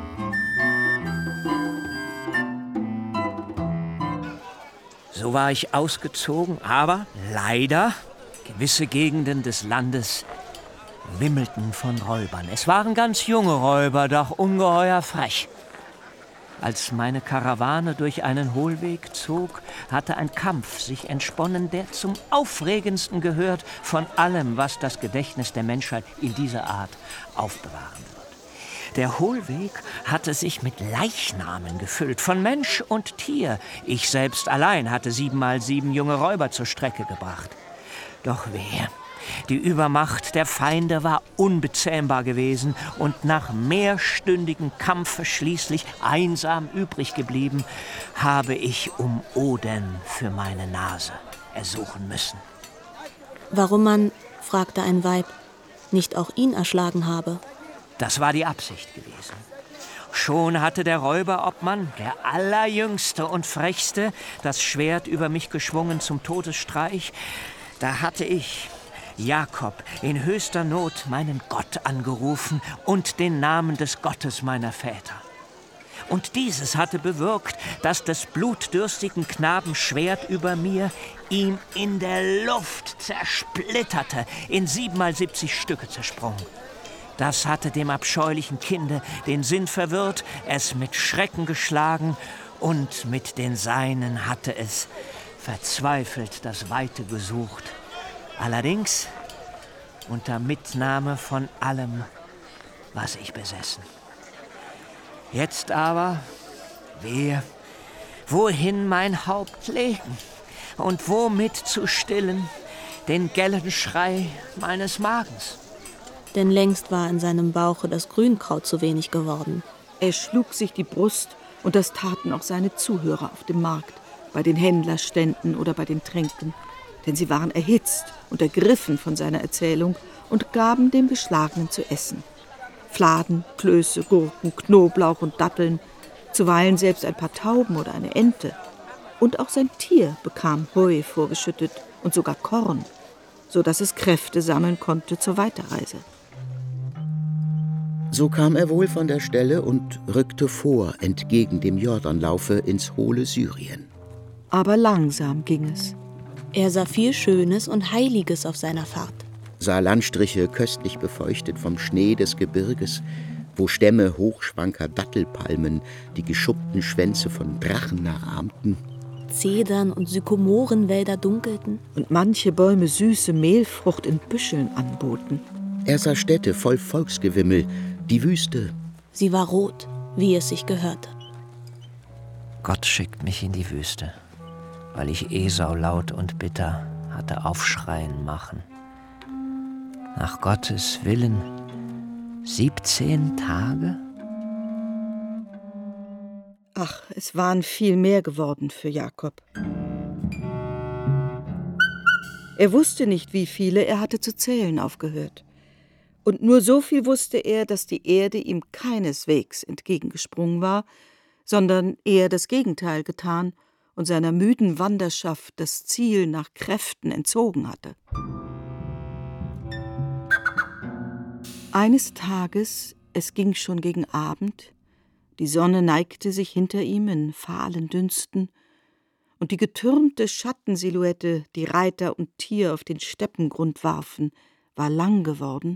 So war ich ausgezogen, aber leider gewisse Gegenden des Landes wimmelten von Räubern. Es waren ganz junge Räuber, doch ungeheuer frech. Als meine Karawane durch einen Hohlweg zog, hatte ein Kampf sich entsponnen, der zum Aufregendsten gehört von allem, was das Gedächtnis der Menschheit in dieser Art aufbewahren wird. Der Hohlweg hatte sich mit Leichnamen gefüllt, von Mensch und Tier. Ich selbst allein hatte siebenmal sieben junge Räuber zur Strecke gebracht. Doch wehe, die Übermacht der Feinde war unbezähmbar gewesen und nach mehrstündigem Kampfe schließlich einsam übrig geblieben, habe ich um Oden für meine Nase ersuchen müssen.
Warum man, fragte ein Weib, nicht auch ihn erschlagen habe?
Das war die Absicht gewesen. Schon hatte der Räuberobmann, der allerjüngste und frechste, das Schwert über mich geschwungen zum Todesstreich. Da hatte ich, Jakob, in höchster Not meinen Gott angerufen und den Namen des Gottes meiner Väter. Und dieses hatte bewirkt, dass des blutdürstigen Knaben Schwert über mir ihm in der Luft zersplitterte, in siebenmal siebzig Stücke zersprungen. Das hatte dem abscheulichen Kinde den Sinn verwirrt, es mit Schrecken geschlagen, und mit den Seinen hatte es verzweifelt das Weite gesucht. Allerdings unter Mitnahme von allem, was ich besessen. Jetzt aber, wehe, wohin mein Haupt legen und womit zu stillen den gellen Schrei meines Magens?
Denn längst war in seinem Bauche das Grünkraut zu wenig geworden.
Er schlug sich die Brust, und das taten auch seine Zuhörer auf dem Markt, bei den Händlerständen oder bei den Tränken. denn sie waren erhitzt und ergriffen von seiner Erzählung und gaben dem Geschlagenen zu essen. Fladen, Klöße, Gurken, Knoblauch und Datteln, zuweilen selbst ein paar Tauben oder eine Ente. Und auch sein Tier bekam Heu vorgeschüttet und sogar Korn, so dass es Kräfte sammeln konnte zur Weiterreise.
So kam er wohl von der Stelle und rückte vor, entgegen dem Jordanlaufe ins hohle Syrien.
Aber langsam ging es.
Er sah viel Schönes und Heiliges auf seiner Fahrt.
Sah Landstriche köstlich befeuchtet vom Schnee des Gebirges, wo Stämme hochschwanker Dattelpalmen die geschuppten Schwänze von Drachen nachahmten.
Zedern und Sykomorenwälder dunkelten.
Und manche Bäume süße Mehlfrucht in Büscheln anboten.
Er sah Städte voll Volksgewimmel, die Wüste.
Sie war rot, wie es sich gehörte.
Gott schickt mich in die Wüste, weil ich Esau laut und bitter hatte aufschreien machen. Nach Gottes Willen siebzehn Tage?
Ach, es waren viel mehr geworden für Jakob. Er wusste nicht, wie viele, er hatte zu zählen aufgehört. Und nur so viel wusste er, dass die Erde ihm keineswegs entgegengesprungen war, sondern eher das Gegenteil getan und seiner müden Wanderschaft das Ziel nach Kräften entzogen hatte. Eines Tages, es ging schon gegen Abend, die Sonne neigte sich hinter ihm in fahlen Dünsten, und die getürmte Schattensilhouette, die Reiter und Tier auf den Steppengrund warfen, war lang geworden.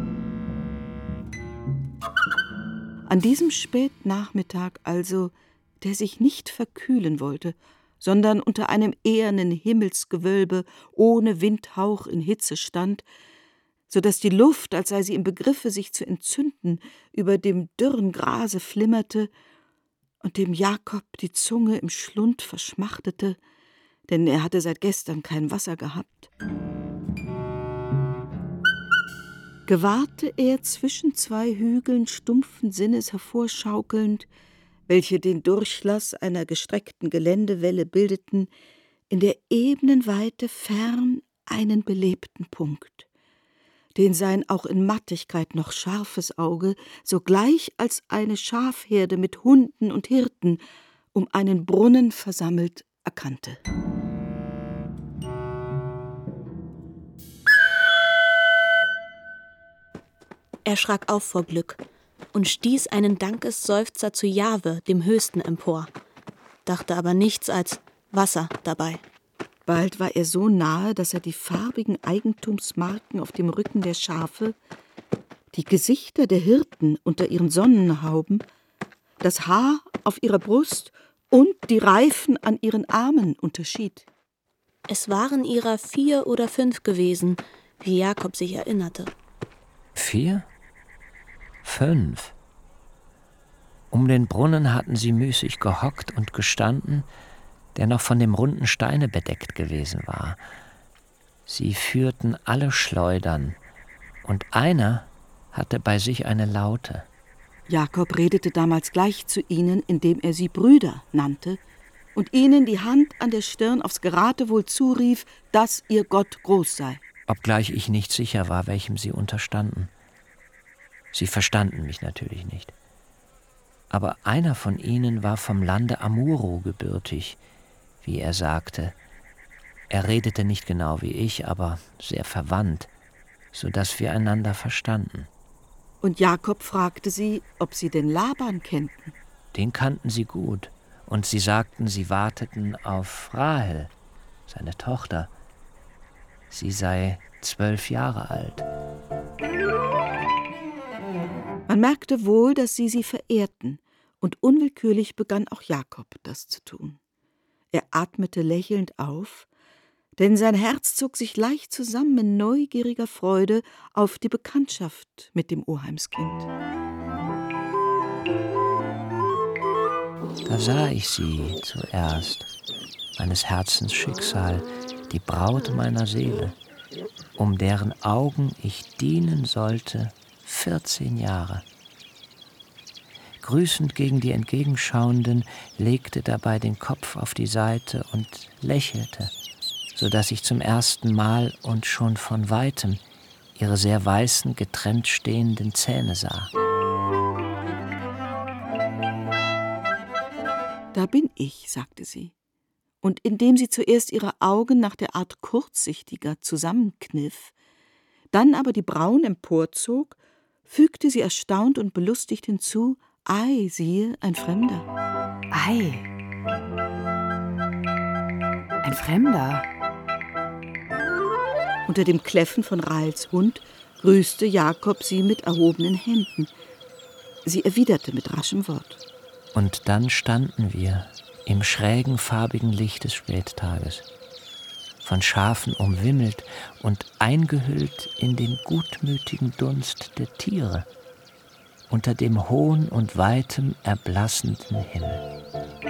An diesem Spätnachmittag also, der sich nicht verkühlen wollte, sondern unter einem ehernen Himmelsgewölbe ohne Windhauch in Hitze stand, so dass die Luft, als sei sie im Begriffe, sich zu entzünden, über dem dürren Grase flimmerte und dem Jakob die Zunge im Schlund verschmachtete, denn er hatte seit gestern kein Wasser gehabt. Gewahrte er zwischen zwei Hügeln stumpfen Sinnes hervorschaukelnd, welche den Durchlass einer gestreckten Geländewelle bildeten, in der ebenen Weite fern einen belebten Punkt, den sein auch in Mattigkeit noch scharfes Auge sogleich als eine Schafherde mit Hunden und Hirten um einen Brunnen versammelt erkannte.
Er schrak auf vor Glück und stieß einen Dankesseufzer zu Jahwe, dem Höchsten, empor, dachte aber nichts als Wasser dabei.
Bald war er so nahe, dass er die farbigen Eigentumsmarken auf dem Rücken der Schafe, die Gesichter der Hirten unter ihren Sonnenhauben, das Haar auf ihrer Brust und die Reifen an ihren Armen unterschied.
Es waren ihrer vier oder fünf gewesen, wie Jakob sich erinnerte.
Vier? Fünf. Um den Brunnen hatten sie müßig gehockt und gestanden, der noch von dem runden Steine bedeckt gewesen war. Sie führten alle Schleudern, und einer hatte bei sich eine Laute.
Jakob redete damals gleich zu ihnen, indem er sie Brüder nannte und ihnen die Hand an der Stirn aufs Geratewohl zurief, dass ihr Gott groß sei.
Obgleich ich nicht sicher war, welchem sie unterstanden. Sie verstanden mich natürlich nicht. Aber einer von ihnen war vom Lande Amuro gebürtig, wie er sagte. Er redete nicht genau wie ich, aber sehr verwandt, so dass wir einander verstanden.
Und Jakob fragte sie, ob sie den Laban kennten.
Den kannten sie gut, und sie sagten, sie warteten auf Rahel, seine Tochter. Sie sei zwölf Jahre alt.
Man merkte wohl, dass sie sie verehrten, und unwillkürlich begann auch Jakob das zu tun. Er atmete lächelnd auf, denn sein Herz zog sich leicht zusammen in neugieriger Freude auf die Bekanntschaft mit dem Oheimskind.
Da sah ich sie zuerst, meines Herzens Schicksal, die Braut meiner Seele, um deren Augen ich dienen sollte vierzehn Jahre. Grüßend gegen die Entgegenschauenden legte dabei den Kopf auf die Seite und lächelte, so dass ich zum ersten Mal und schon von weitem ihre sehr weißen, getrennt stehenden Zähne sah.
»Da bin ich«, sagte sie. Und indem sie zuerst ihre Augen nach der Art kurzsichtiger zusammenkniff, dann aber die Brauen emporzog, fügte sie erstaunt und belustigt hinzu: »Ei, siehe, ein Fremder.«
Ei. Ein Fremder.
Unter dem Kläffen von Rahels Hund grüßte Jakob sie mit erhobenen Händen. Sie erwiderte mit raschem Wort.
Und dann standen wir im schrägen, farbigen Licht des Spättages, von Schafen umwimmelt und eingehüllt in den gutmütigen Dunst der Tiere, unter dem hohen und weitem erblassenden Himmel.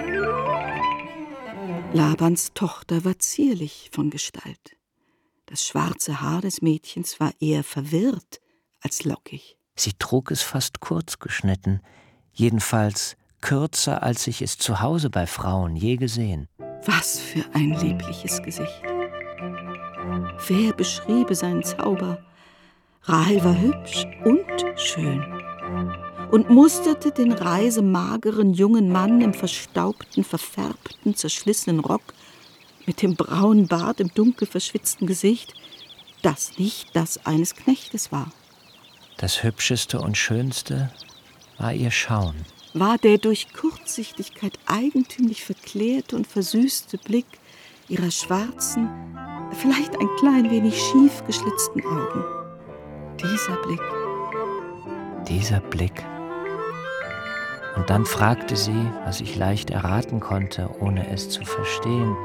Labans Tochter war zierlich von Gestalt. Das schwarze Haar des Mädchens war eher verwirrt als lockig.
Sie trug es fast kurz geschnitten, jedenfalls kürzer, als ich es zu Hause bei Frauen je gesehen.
Was für ein liebliches Gesicht! Wer beschriebe seinen Zauber? Rahel war hübsch und schön und musterte den reisemageren jungen Mann im verstaubten, verfärbten, zerschlissenen Rock mit dem braunen Bart im dunkel verschwitzten Gesicht, das nicht das eines Knechtes war.
Das Hübscheste und Schönste war ihr Schauen.
War der durch Kurzsichtigkeit eigentümlich verklärte und versüßte Blick ihrer schwarzen, vielleicht ein klein wenig schief geschlitzten Augen. Dieser Blick.
Dieser Blick. Und dann fragte sie, was ich leicht erraten konnte, ohne es zu verstehen: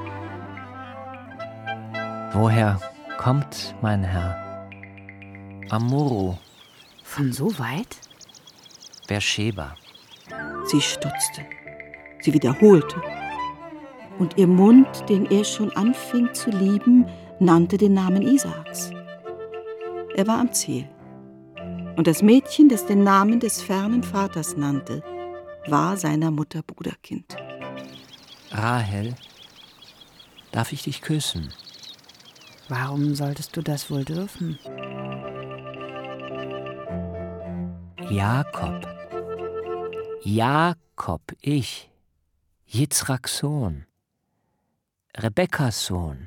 Woher kommt mein Herr? Amuru.
Von so weit?
Beersheba.
Sie stutzte. Sie wiederholte. Und ihr Mund, den er schon anfing zu lieben, nannte den Namen Isaaks. Er war am Ziel. Und das Mädchen, das den Namen des fernen Vaters nannte, war seiner Mutter Bruderkind.
Rahel, darf ich dich küssen?
Warum solltest du das wohl dürfen?
Jakob. Jakob, ich, Jitzraks Sohn, Rebekkas Sohn,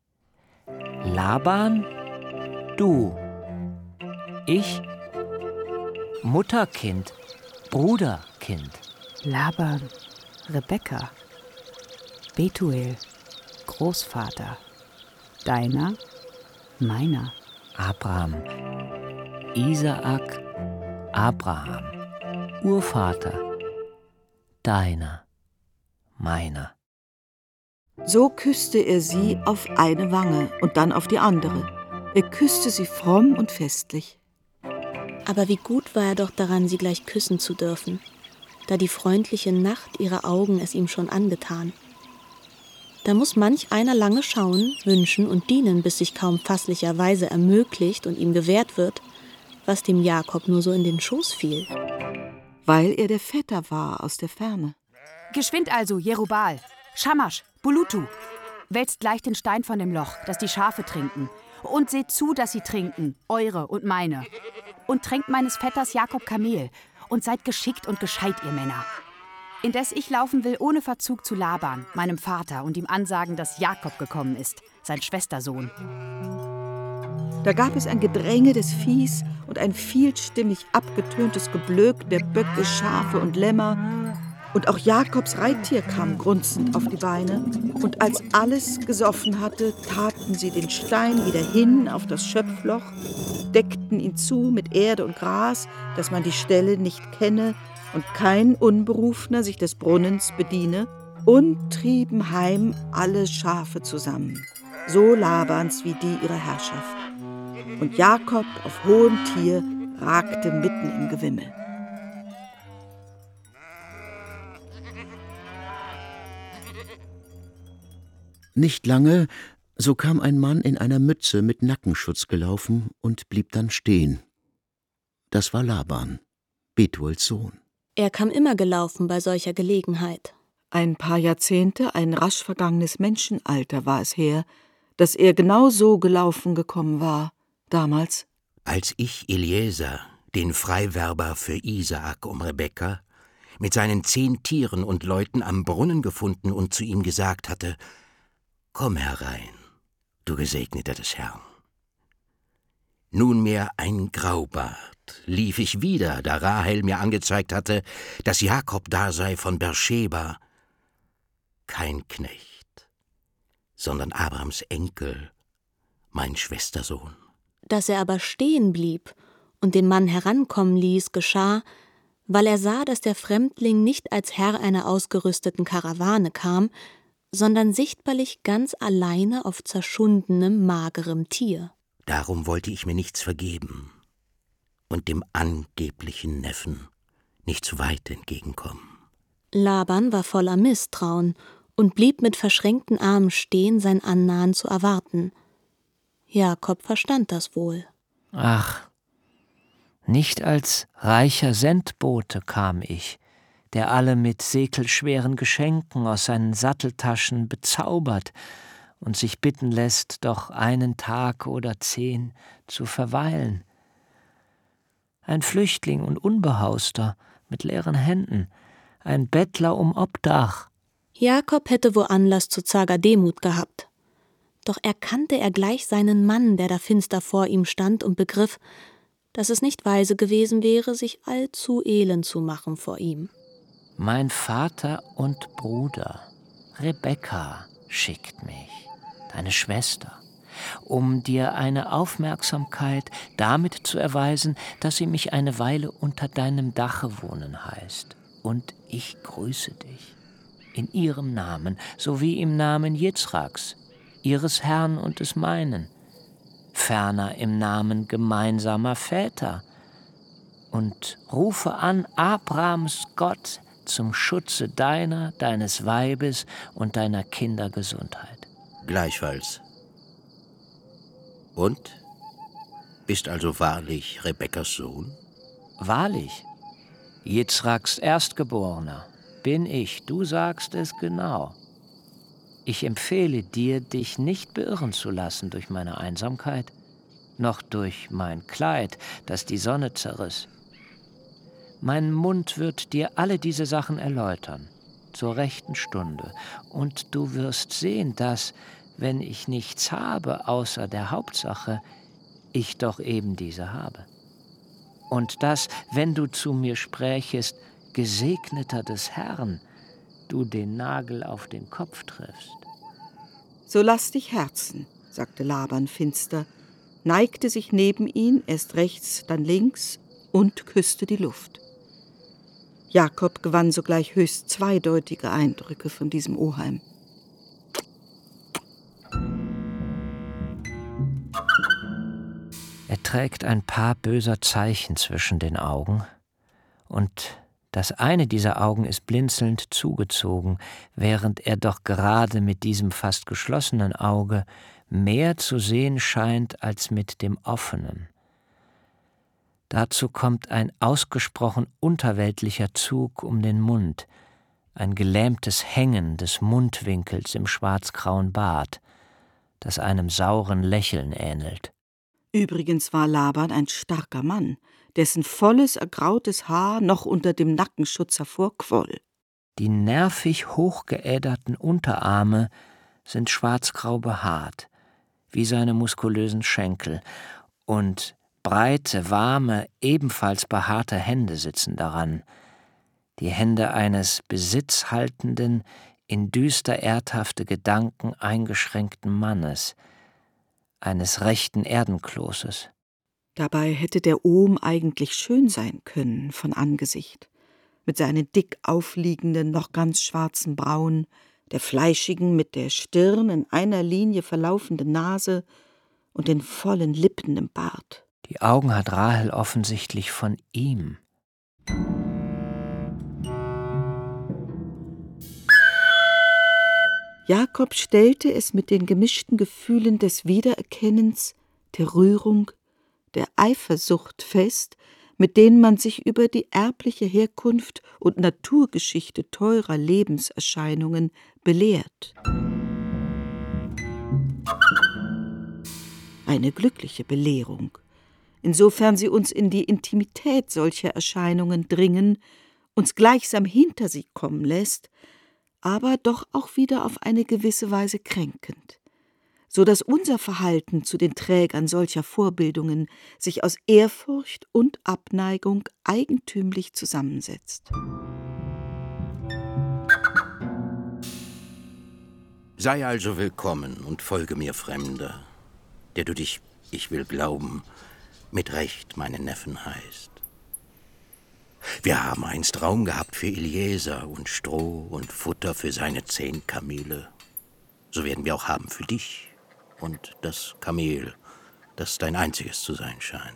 Laban, du, ich, Mutterkind, Bruderkind.
Laban, Rebekka, Betuel, Großvater, deiner, meiner.
Abraham, Isaak, Abraham, Urvater, deiner, meiner.
So küsste er sie auf eine Wange und dann auf die andere. Er küsste sie fromm und festlich.
Aber wie gut war er doch daran, sie gleich küssen zu dürfen, da die freundliche Nacht ihrer Augen es ihm schon angetan. Da muss manch einer lange schauen, wünschen und dienen, bis sich kaum fasslicherweise ermöglicht und ihm gewährt wird, was dem Jakob nur so in den Schoß fiel.
Weil er der Vetter war aus der Ferne.
Geschwind also, Jerubal, Schamasch, Bulutu, wälzt gleich den Stein von dem Loch, dass die Schafe trinken. Und seht zu, dass sie trinken, eure und meine. Und tränkt meines Vetters Jakob Kamel. Und seid geschickt und gescheit, ihr Männer. Indes ich laufen will ohne Verzug zu Laban, meinem Vater, und ihm ansagen, dass Jakob gekommen ist, sein Schwestersohn.
Da gab es ein Gedränge des Viehs und ein vielstimmig abgetöntes Geblök der Böcke, Schafe und Lämmer. Und auch Jakobs Reittier kam grunzend auf die Beine. Und als alles gesoffen hatte, taten sie den Stein wieder hin auf das Schöpfloch, deckten ihn zu mit Erde und Gras, dass man die Stelle nicht kenne und kein Unberufener sich des Brunnens bediene, und trieben heim alle Schafe zusammen, so Labans wie die ihrer Herrschaft. Und Jakob auf hohem Tier ragte mitten im Gewimmel.
Nicht lange, so kam ein Mann in einer Mütze mit Nackenschutz gelaufen und blieb dann stehen. Das war Laban, Betuels Sohn.
Er kam immer gelaufen bei solcher Gelegenheit.
Ein paar Jahrzehnte, ein rasch vergangenes Menschenalter war es her, dass er genau so gelaufen gekommen war, damals?
Als ich Eliezer, den Freiwerber für Isaak um Rebekka, mit seinen zehn Tieren und Leuten am Brunnen gefunden und zu ihm gesagt hatte: »Komm herein, du Gesegneter des Herrn.« Nunmehr ein Graubart lief ich wieder, da Rahel mir angezeigt hatte, dass Jakob da sei von Beerscheba, kein Knecht, sondern Abrahams Enkel, mein Schwestersohn.
Dass er aber stehen blieb und den Mann herankommen ließ, geschah, weil er sah, dass der Fremdling nicht als Herr einer ausgerüsteten Karawane kam, sondern sichtbarlich ganz alleine auf zerschundenem, magerem Tier.
Darum wollte ich mir nichts vergeben und dem angeblichen Neffen nicht zu weit entgegenkommen.
Laban war voller Misstrauen und blieb mit verschränkten Armen stehen, sein Annahen zu erwarten. Jakob verstand das wohl.
Ach, nicht als reicher Sendbote kam ich, der alle mit sekelschweren Geschenken aus seinen Satteltaschen bezaubert und sich bitten lässt, doch einen Tag oder zehn zu verweilen. Ein Flüchtling und Unbehauster mit leeren Händen, ein Bettler um Obdach.
Jakob hätte wohl Anlass zu zager Demut gehabt. Doch erkannte er gleich seinen Mann, der da finster vor ihm stand, und begriff, dass es nicht weise gewesen wäre, sich allzu elend zu machen vor ihm.
Mein Vater und Bruder, Rebekka, schickt mich, deine Schwester, um dir eine Aufmerksamkeit damit zu erweisen, dass sie mich eine Weile unter deinem Dache wohnen heißt. Und ich grüße dich in ihrem Namen, sowie im Namen Jitzraks, ihres Herrn und des meinen, ferner im Namen gemeinsamer Väter, und rufe an Abrahams Gott zum Schutze deiner, deines Weibes und deiner Kinder Gesundheit.
Gleichfalls. Und? Bist also wahrlich Rebekkas Sohn?
Wahrlich. Jitzraks Erstgeborener bin ich, du sagst es genau. Ich empfehle dir, dich nicht beirren zu lassen durch meine Einsamkeit, noch durch mein Kleid, das die Sonne zerriss. Mein Mund wird dir alle diese Sachen erläutern, zur rechten Stunde, und du wirst sehen, dass, wenn ich nichts habe außer der Hauptsache, ich doch eben diese habe. Und dass, wenn du zu mir sprächest, Gesegneter des Herrn, du den Nagel auf den Kopf triffst.
»So lass dich herzen«, sagte Laban finster, neigte sich neben ihn, erst rechts, dann links, und küsste die Luft. Jakob gewann sogleich höchst zweideutige Eindrücke von diesem Oheim.
Er trägt ein paar böser Zeichen zwischen den Augen, und das eine dieser Augen ist blinzelnd zugezogen, während er doch gerade mit diesem fast geschlossenen Auge mehr zu sehen scheint als mit dem offenen. Dazu kommt ein ausgesprochen unterweltlicher Zug um den Mund, ein gelähmtes Hängen des Mundwinkels im schwarzgrauen Bart, das einem sauren Lächeln ähnelt.
Übrigens war Laban ein starker Mann, dessen volles, ergrautes Haar noch unter dem Nackenschutz hervorquoll.
Die nervig hochgeäderten Unterarme sind schwarzgrau behaart, wie seine muskulösen Schenkel, und breite, warme, ebenfalls behaarte Hände sitzen daran, die Hände eines besitzhaltenden, in düster erdhafte Gedanken eingeschränkten Mannes, eines rechten Erdenkloses.
Dabei hätte der Ohm eigentlich schön sein können von Angesicht, mit seinen dick aufliegenden, noch ganz schwarzen Brauen, der fleischigen, mit der Stirn in einer Linie verlaufenden Nase und den vollen Lippen im Bart.
Die Augen hat Rahel offensichtlich von ihm.
Jakob stellte es mit den gemischten Gefühlen des Wiedererkennens, der Rührung, der Eifersucht fest, mit denen man sich über die erbliche Herkunft und Naturgeschichte teurer Lebenserscheinungen belehrt. eine glückliche Belehrung, insofern sie uns in die Intimität solcher Erscheinungen dringen, uns gleichsam hinter sie kommen lässt, aber doch auch wieder auf eine gewisse Weise kränkend, so dass unser Verhalten zu den Trägern solcher Vorbildungen sich aus Ehrfurcht und Abneigung eigentümlich zusammensetzt.
Sei also willkommen und folge mir, Fremder, der du dich, ich will glauben, mit Recht meinen Neffen heißt. Wir haben einst Raum gehabt für Eliezer und Stroh und Futter für seine zehn Kamele. So werden wir auch haben für dich und das Kamel, das dein einziges zu sein scheint.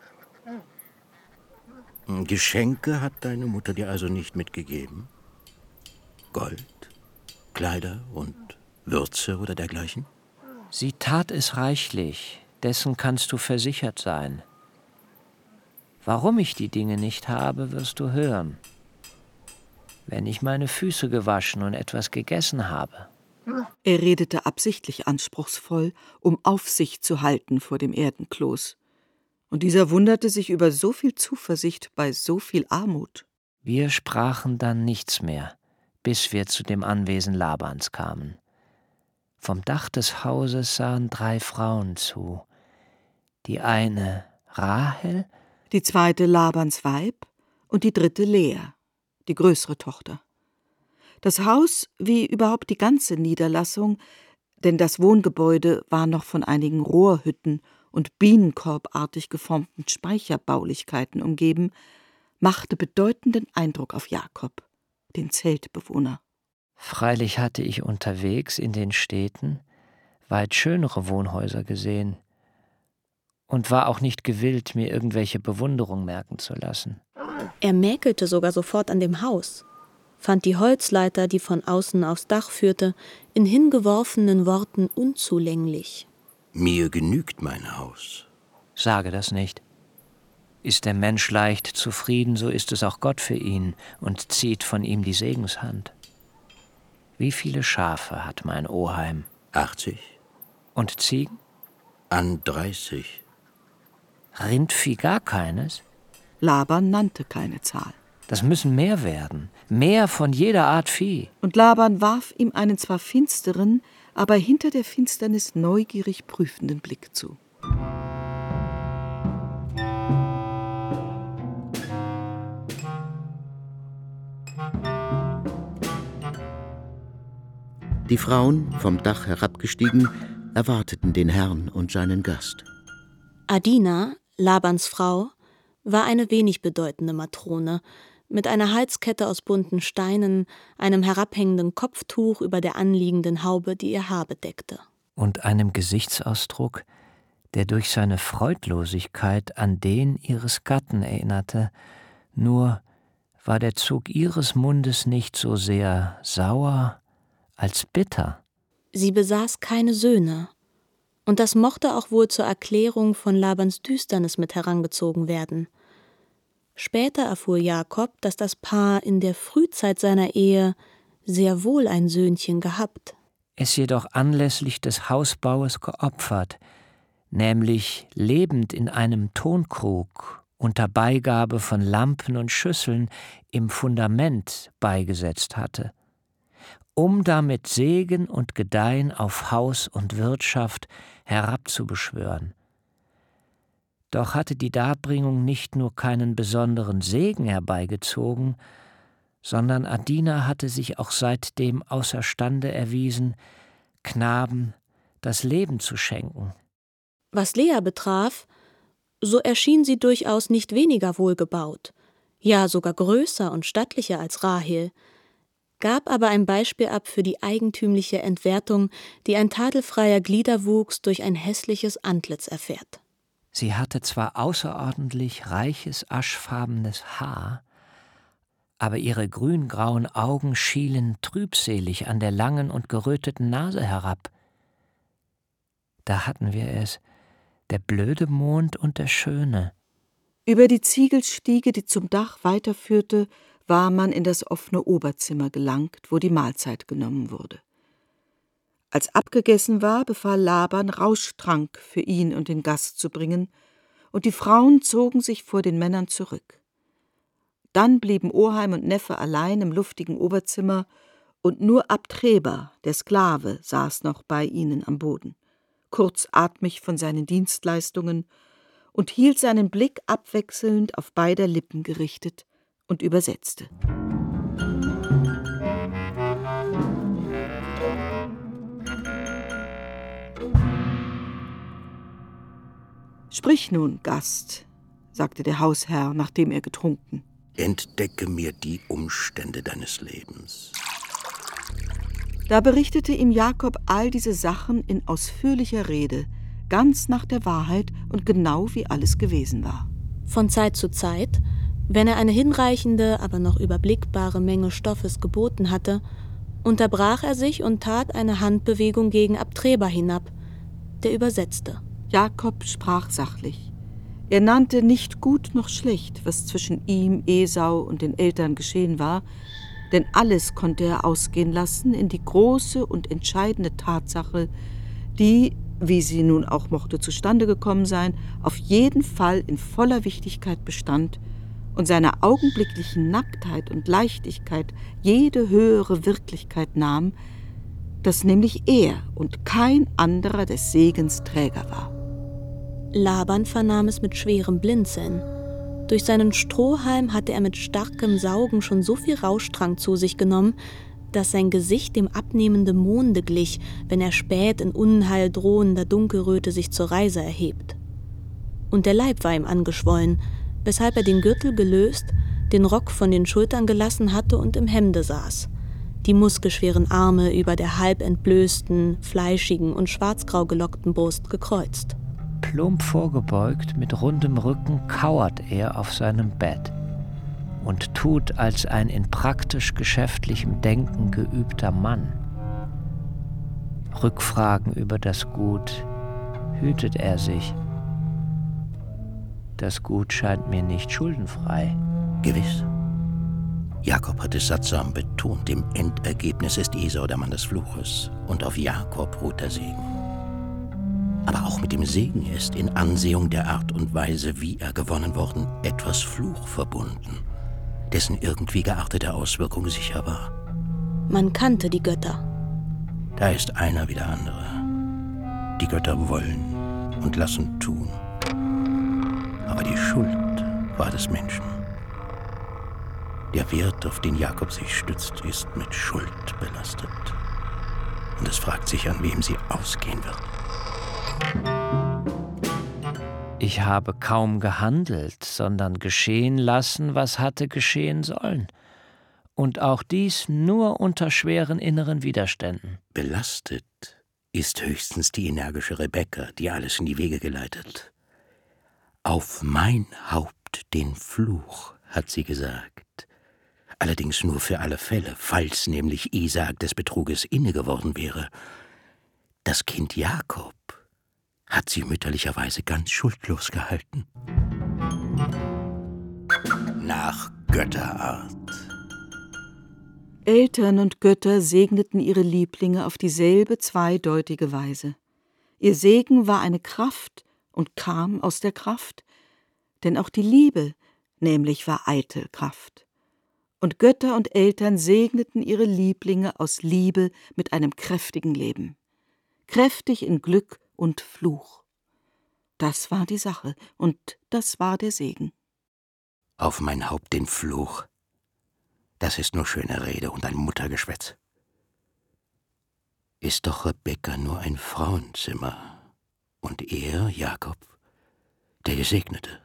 Geschenke hat deine Mutter dir also nicht mitgegeben? Gold, Kleider und Würze oder dergleichen?
Sie tat es reichlich, dessen kannst du versichert sein. Warum ich die Dinge nicht habe, wirst du hören. Wenn ich meine Füße gewaschen und etwas gegessen habe.
Er redete absichtlich anspruchsvoll, um Aufsicht zu halten vor dem Erdenkloß. Und dieser wunderte sich über so viel Zuversicht bei so viel Armut.
Wir sprachen dann nichts mehr, bis wir zu dem Anwesen Labans kamen. Vom Dach des Hauses sahen drei Frauen zu. Die eine Rahel,
die zweite Labans Weib und die dritte Lea, die größere Tochter. Das Haus, wie überhaupt die ganze Niederlassung, denn das Wohngebäude war noch von einigen Rohrhütten und bienenkorbartig geformten Speicherbaulichkeiten umgeben, machte bedeutenden Eindruck auf Jakob, den Zeltbewohner.
Freilich hatte ich unterwegs in den Städten weit schönere Wohnhäuser gesehen und war auch nicht gewillt, mir irgendwelche Bewunderung merken zu lassen.
Er mäkelte sogar sofort an dem Haus, fand die Holzleiter, die von außen aufs Dach führte, in hingeworfenen Worten unzulänglich.
Mir genügt mein Haus.
Sage das nicht. Ist der Mensch leicht zufrieden, so ist es auch Gott für ihn und zieht von ihm die Segenshand. Wie viele Schafe hat mein Oheim?
achtzig.
Und Ziegen?
An dreißig.
Rindvieh gar keines?
Laban nannte keine Zahl.
Das müssen mehr werden, mehr von jeder Art Vieh.
Und Laban warf ihm einen zwar finsteren, aber hinter der Finsternis neugierig prüfenden Blick zu.
Die Frauen, vom Dach herabgestiegen, erwarteten den Herrn und seinen Gast.
Adina, Labans Frau, war eine wenig bedeutende Matrone, mit einer Halskette aus bunten Steinen, einem herabhängenden Kopftuch über der anliegenden Haube, die ihr Haar bedeckte.
Und einem Gesichtsausdruck, der durch seine Freudlosigkeit an den ihres Gatten erinnerte, nur war der Zug ihres Mundes nicht so sehr sauer als bitter.
Sie besaß keine Söhne, und das mochte auch wohl zur Erklärung von Labans Düsternis mit herangezogen werden. Später erfuhr Jakob, dass das Paar in der Frühzeit seiner Ehe sehr wohl ein Söhnchen gehabt.
Es jedoch anlässlich des Hausbaues geopfert, nämlich lebend in einem Tonkrug unter Beigabe von Lampen und Schüsseln im Fundament beigesetzt hatte, um damit Segen und Gedeihen auf Haus und Wirtschaft herabzubeschwören. Doch hatte die Darbringung nicht nur keinen besonderen Segen herbeigezogen, sondern Adina hatte sich auch seitdem außerstande erwiesen, Knaben das Leben zu schenken.
Was Lea betraf, so erschien sie durchaus nicht weniger wohlgebaut, ja sogar größer und stattlicher als Rahel, gab aber ein Beispiel ab für die eigentümliche Entwertung, die ein tadelfreier Gliederwuchs durch ein hässliches Antlitz erfährt.
Sie hatte zwar außerordentlich reiches, aschfarbenes Haar, aber ihre grüngrauen Augen schielen trübselig an der langen und geröteten Nase herab. Da hatten wir es, der blöde Mond und der Schöne.
Über die Ziegelstiege, die zum Dach weiterführte, war man in das offene Oberzimmer gelangt, wo die Mahlzeit genommen wurde. Als abgegessen war, befahl Laban, Rauschtrank für ihn und den Gast zu bringen, und die Frauen zogen sich vor den Männern zurück. Dann blieben Oheim und Neffe allein im luftigen Oberzimmer, und nur Abtreba, der Sklave, saß noch bei ihnen am Boden, kurzatmig von seinen Dienstleistungen, und hielt seinen Blick abwechselnd auf beider Lippen gerichtet und übersetzte. »Sprich nun, Gast«, sagte der Hausherr, nachdem er getrunken.
»Entdecke mir die Umstände deines Lebens.«
Da berichtete ihm Jakob all diese Sachen in ausführlicher Rede, ganz nach der Wahrheit und genau wie alles gewesen war.
Von Zeit zu Zeit, wenn er eine hinreichende, aber noch überblickbare Menge Stoffes geboten hatte, unterbrach er sich und tat eine Handbewegung gegen Abtreba hinab, der übersetzte.
Jakob sprach sachlich. Er nannte nicht gut noch schlecht, was zwischen ihm, Esau und den Eltern geschehen war, denn alles konnte er ausgehen lassen in die große und entscheidende Tatsache, die, wie sie nun auch mochte zustande gekommen sein, auf jeden Fall in voller Wichtigkeit bestand und seiner augenblicklichen Nacktheit und Leichtigkeit jede höhere Wirklichkeit nahm, dass nämlich er und kein anderer des Segens Träger war.
Laban vernahm es mit schwerem Blinzeln. Durch seinen Strohhalm hatte er mit starkem Saugen schon so viel Rauschtrank zu sich genommen, dass sein Gesicht dem abnehmenden Monde glich, wenn er spät in Unheil drohender Dunkelröte sich zur Reise erhebt. Und der Leib war ihm angeschwollen, weshalb er den Gürtel gelöst, den Rock von den Schultern gelassen hatte und im Hemde saß, die muskelschweren Arme über der halb entblößten, fleischigen und schwarzgrau gelockten Brust gekreuzt.
Plump vorgebeugt, mit rundem Rücken kauert er auf seinem Bett und tut als ein in praktisch geschäftlichem Denken geübter Mann. Rückfragen über das Gut hütet er sich. Das Gut scheint mir nicht schuldenfrei.
Gewiss. Jakob hat es sattsam betont, im Endergebnis ist Esau der Mann des Fluches und auf Jakob ruht der Segen. Aber auch mit dem Segen ist in Ansehung der Art und Weise, wie er gewonnen worden, etwas Fluch verbunden, dessen irgendwie geartete Auswirkung sicher war.
Man kannte die Götter.
Da ist einer wie der andere. Die Götter wollen und lassen tun. Aber die Schuld war des Menschen. Der Wert, auf den Jakob sich stützt, ist mit Schuld belastet. Und es fragt sich, an wem sie ausgehen wird.
Ich habe kaum gehandelt, sondern geschehen lassen, was hatte geschehen sollen. Und auch dies nur unter schweren inneren Widerständen.
Belastet ist höchstens die energische Rebekka, die alles in die Wege geleitet. Auf mein Haupt den Fluch, hat sie gesagt. Allerdings nur für alle Fälle, falls nämlich Isaak des Betruges inne geworden wäre. Das Kind Jakob hat sie mütterlicherweise ganz schuldlos gehalten. Nach Götterart.
Eltern und Götter segneten ihre Lieblinge auf dieselbe zweideutige Weise. Ihr Segen war eine Kraft und kam aus der Kraft, denn auch die Liebe nämlich war eitel Kraft. Und Götter und Eltern segneten ihre Lieblinge aus Liebe mit einem kräftigen Leben. Kräftig in Glück und Fluch. Das war die Sache und das war der Segen.
Auf mein Haupt den Fluch. Das ist nur schöne Rede und ein Muttergeschwätz. Ist doch Rebekka nur ein Frauenzimmer und er, Jakob, der Gesegnete.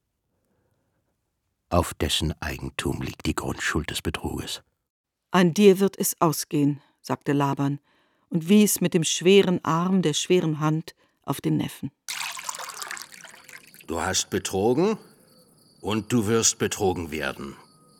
Auf dessen Eigentum liegt die Grundschuld des Betruges.
An dir wird es ausgehen, sagte Laban und wies mit dem schweren Arm der schweren Hand auf den Neffen.
Du hast betrogen und du wirst betrogen werden.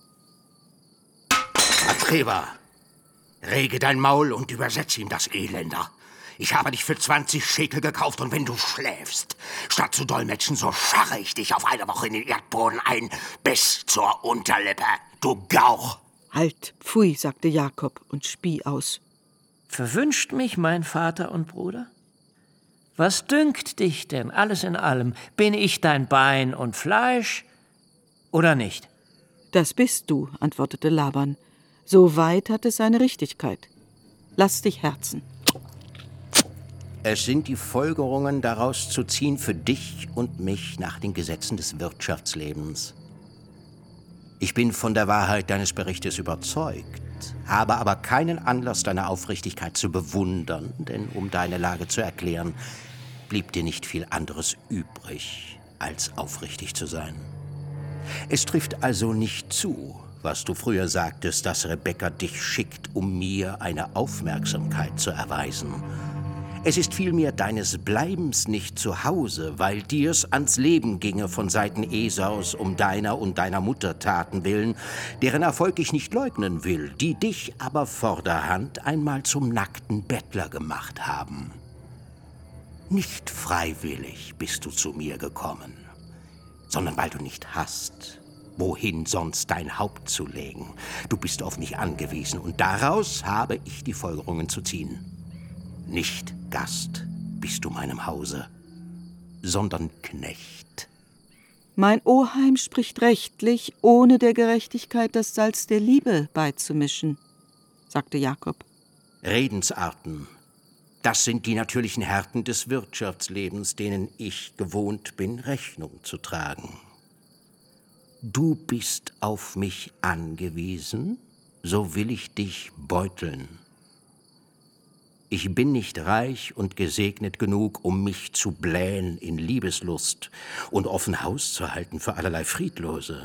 Abtreba, rege dein Maul und übersetze ihm das Elender. Ich habe dich für zwanzig Schekel gekauft und wenn du schläfst, statt zu dolmetschen, so scharre ich dich auf eine Woche in den Erdboden ein, bis zur Unterlippe, du Gauch.
Halt, pfui, sagte Jakob und spie aus.
Verwünscht mich mein Vater und Bruder? Was dünkt dich denn, alles in allem? Bin ich dein Bein und Fleisch oder nicht?
Das bist du, antwortete Laban. So weit hat es seine Richtigkeit. Lass dich herzen.
Es sind die Folgerungen daraus zu ziehen für dich und mich nach den Gesetzen des Wirtschaftslebens. Ich bin von der Wahrheit deines Berichtes überzeugt, habe aber keinen Anlass, deine Aufrichtigkeit zu bewundern, denn um deine Lage zu erklären, blieb dir nicht viel anderes übrig, als aufrichtig zu sein. Es trifft also nicht zu, was du früher sagtest, dass Rebekka dich schickt, um mir eine Aufmerksamkeit zu erweisen. Es ist vielmehr deines Bleibens nicht zu Hause, weil dir's ans Leben ginge von Seiten Esaus um deiner und deiner Mutter Taten willen, deren Erfolg ich nicht leugnen will, die dich aber vorderhand einmal zum nackten Bettler gemacht haben. Nicht freiwillig bist du zu mir gekommen, sondern weil du nicht hast, wohin sonst dein Haupt zu legen. Du bist auf mich angewiesen und daraus habe ich die Folgerungen zu ziehen. Nicht Gast bist du meinem Hause, sondern Knecht.
Mein Oheim spricht rechtlich, ohne der Gerechtigkeit das Salz der Liebe beizumischen, sagte Jakob.
Redensarten, das sind die natürlichen Härten des Wirtschaftslebens, denen ich gewohnt bin, Rechnung zu tragen. Du bist auf mich angewiesen, so will ich dich beuteln. Ich bin nicht reich und gesegnet genug, um mich zu blähen in Liebeslust und offen Haus zu halten für allerlei Friedlose.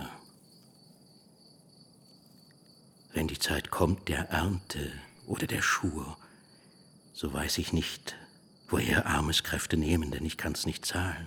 Wenn die Zeit kommt der Ernte oder der Schur, so weiß ich nicht, woher armes Kräfte nehmen, denn ich kann's nicht zahlen.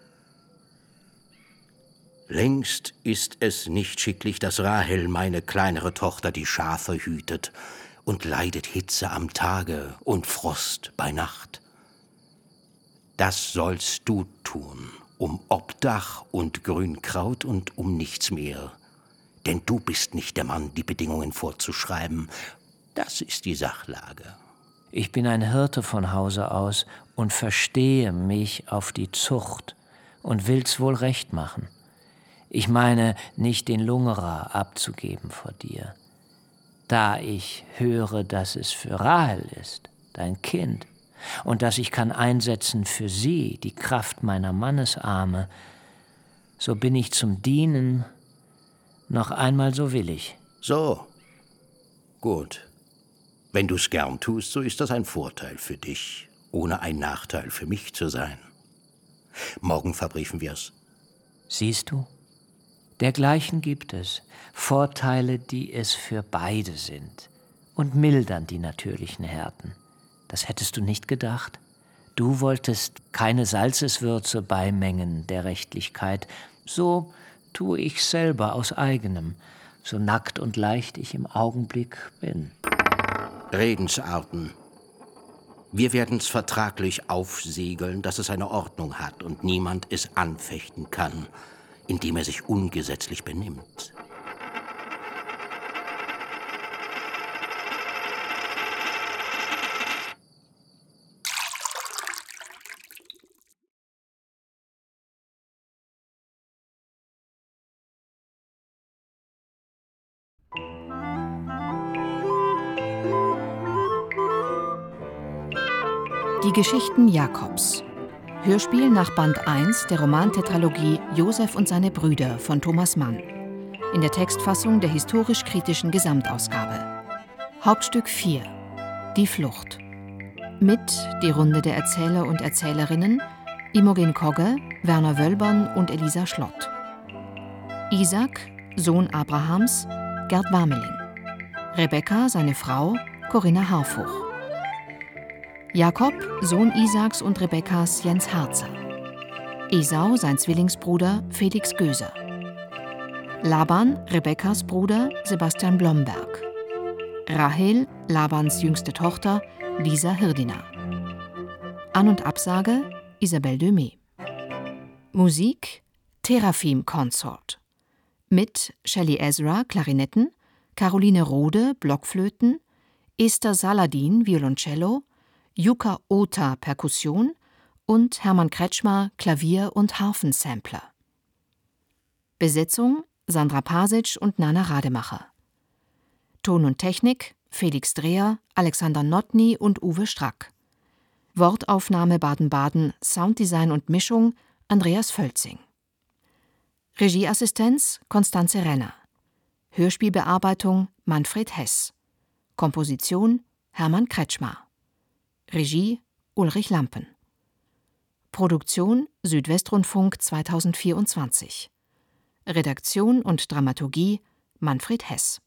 Längst ist es nicht schicklich, dass Rahel, meine kleinere Tochter, die Schafe hütet und leidet Hitze am Tage und Frost bei Nacht. Das sollst du tun, um Obdach und Grünkraut und um nichts mehr. Denn du bist nicht der Mann, die Bedingungen vorzuschreiben. Das ist die Sachlage.
Ich bin ein Hirte von Hause aus und verstehe mich auf die Zucht und will's wohl recht machen. Ich meine, nicht den Lungerer abzugeben vor dir. Da ich höre, dass es für Rahel ist, dein Kind, und dass ich kann einsetzen für sie die Kraft meiner Mannesarme, so bin ich zum Dienen noch einmal so willig.
So, gut. Wenn du's gern tust, so ist das ein Vorteil für dich, ohne ein Nachteil für mich zu sein. Morgen verbriefen wir's.
Siehst du? Dergleichen gibt es, Vorteile, die es für beide sind und mildern die natürlichen Härten. Das hättest du nicht gedacht. Du wolltest keine Salzeswürze beimengen der Rechtlichkeit. So tue ich selber aus eigenem, so nackt und leicht ich im Augenblick bin.
Redensarten. Wir werden's vertraglich aufsiegeln, dass es eine Ordnung hat und niemand es anfechten kann, indem er sich ungesetzlich benimmt.
Die Geschichten Jakobs. Hörspiel nach Band eins der Romantetralogie Josef und seine Brüder von Thomas Mann. In der Textfassung der historisch-kritischen Gesamtausgabe. Hauptstück vier. Die Flucht. Mit die Runde der Erzähler und Erzählerinnen Imogen Kogge, Werner Wölbern und Elisa Schlott. Isaac, Sohn Abrahams, Gerd Warmeling. Rebekka, seine Frau, Corinna Harfuch. Jakob, Sohn Isaaks und Rebekkas, Jens Harzer. Esau, sein Zwillingsbruder, Felix Göser. Laban, Rebekkas Bruder, Sebastian Blomberg. Rahel, Labans jüngste Tochter, Lisa Hirdina. An- und Absage, Isabelle Demey. Musik, Teraphim Consort. Mit Shelley Ezra, Klarinetten, Caroline Rode, Blockflöten, Esther Saladin, Violoncello, Jukka Ota, Perkussion und Hermann Kretschmer, Klavier- und Harfensampler. Besetzung Sandra Pasic und Nana Rademacher. Ton und Technik Felix Dreher, Alexander Notny und Uwe Strack. Wortaufnahme Baden-Baden, Sounddesign und Mischung Andreas Völzing. Regieassistenz Konstanze Renner. Hörspielbearbeitung Manfred Hess. Komposition Hermann Kretschmer. Regie Ulrich Lampen. Produktion Südwestrundfunk zweitausendvierundzwanzig. Redaktion und Dramaturgie Manfred Hess.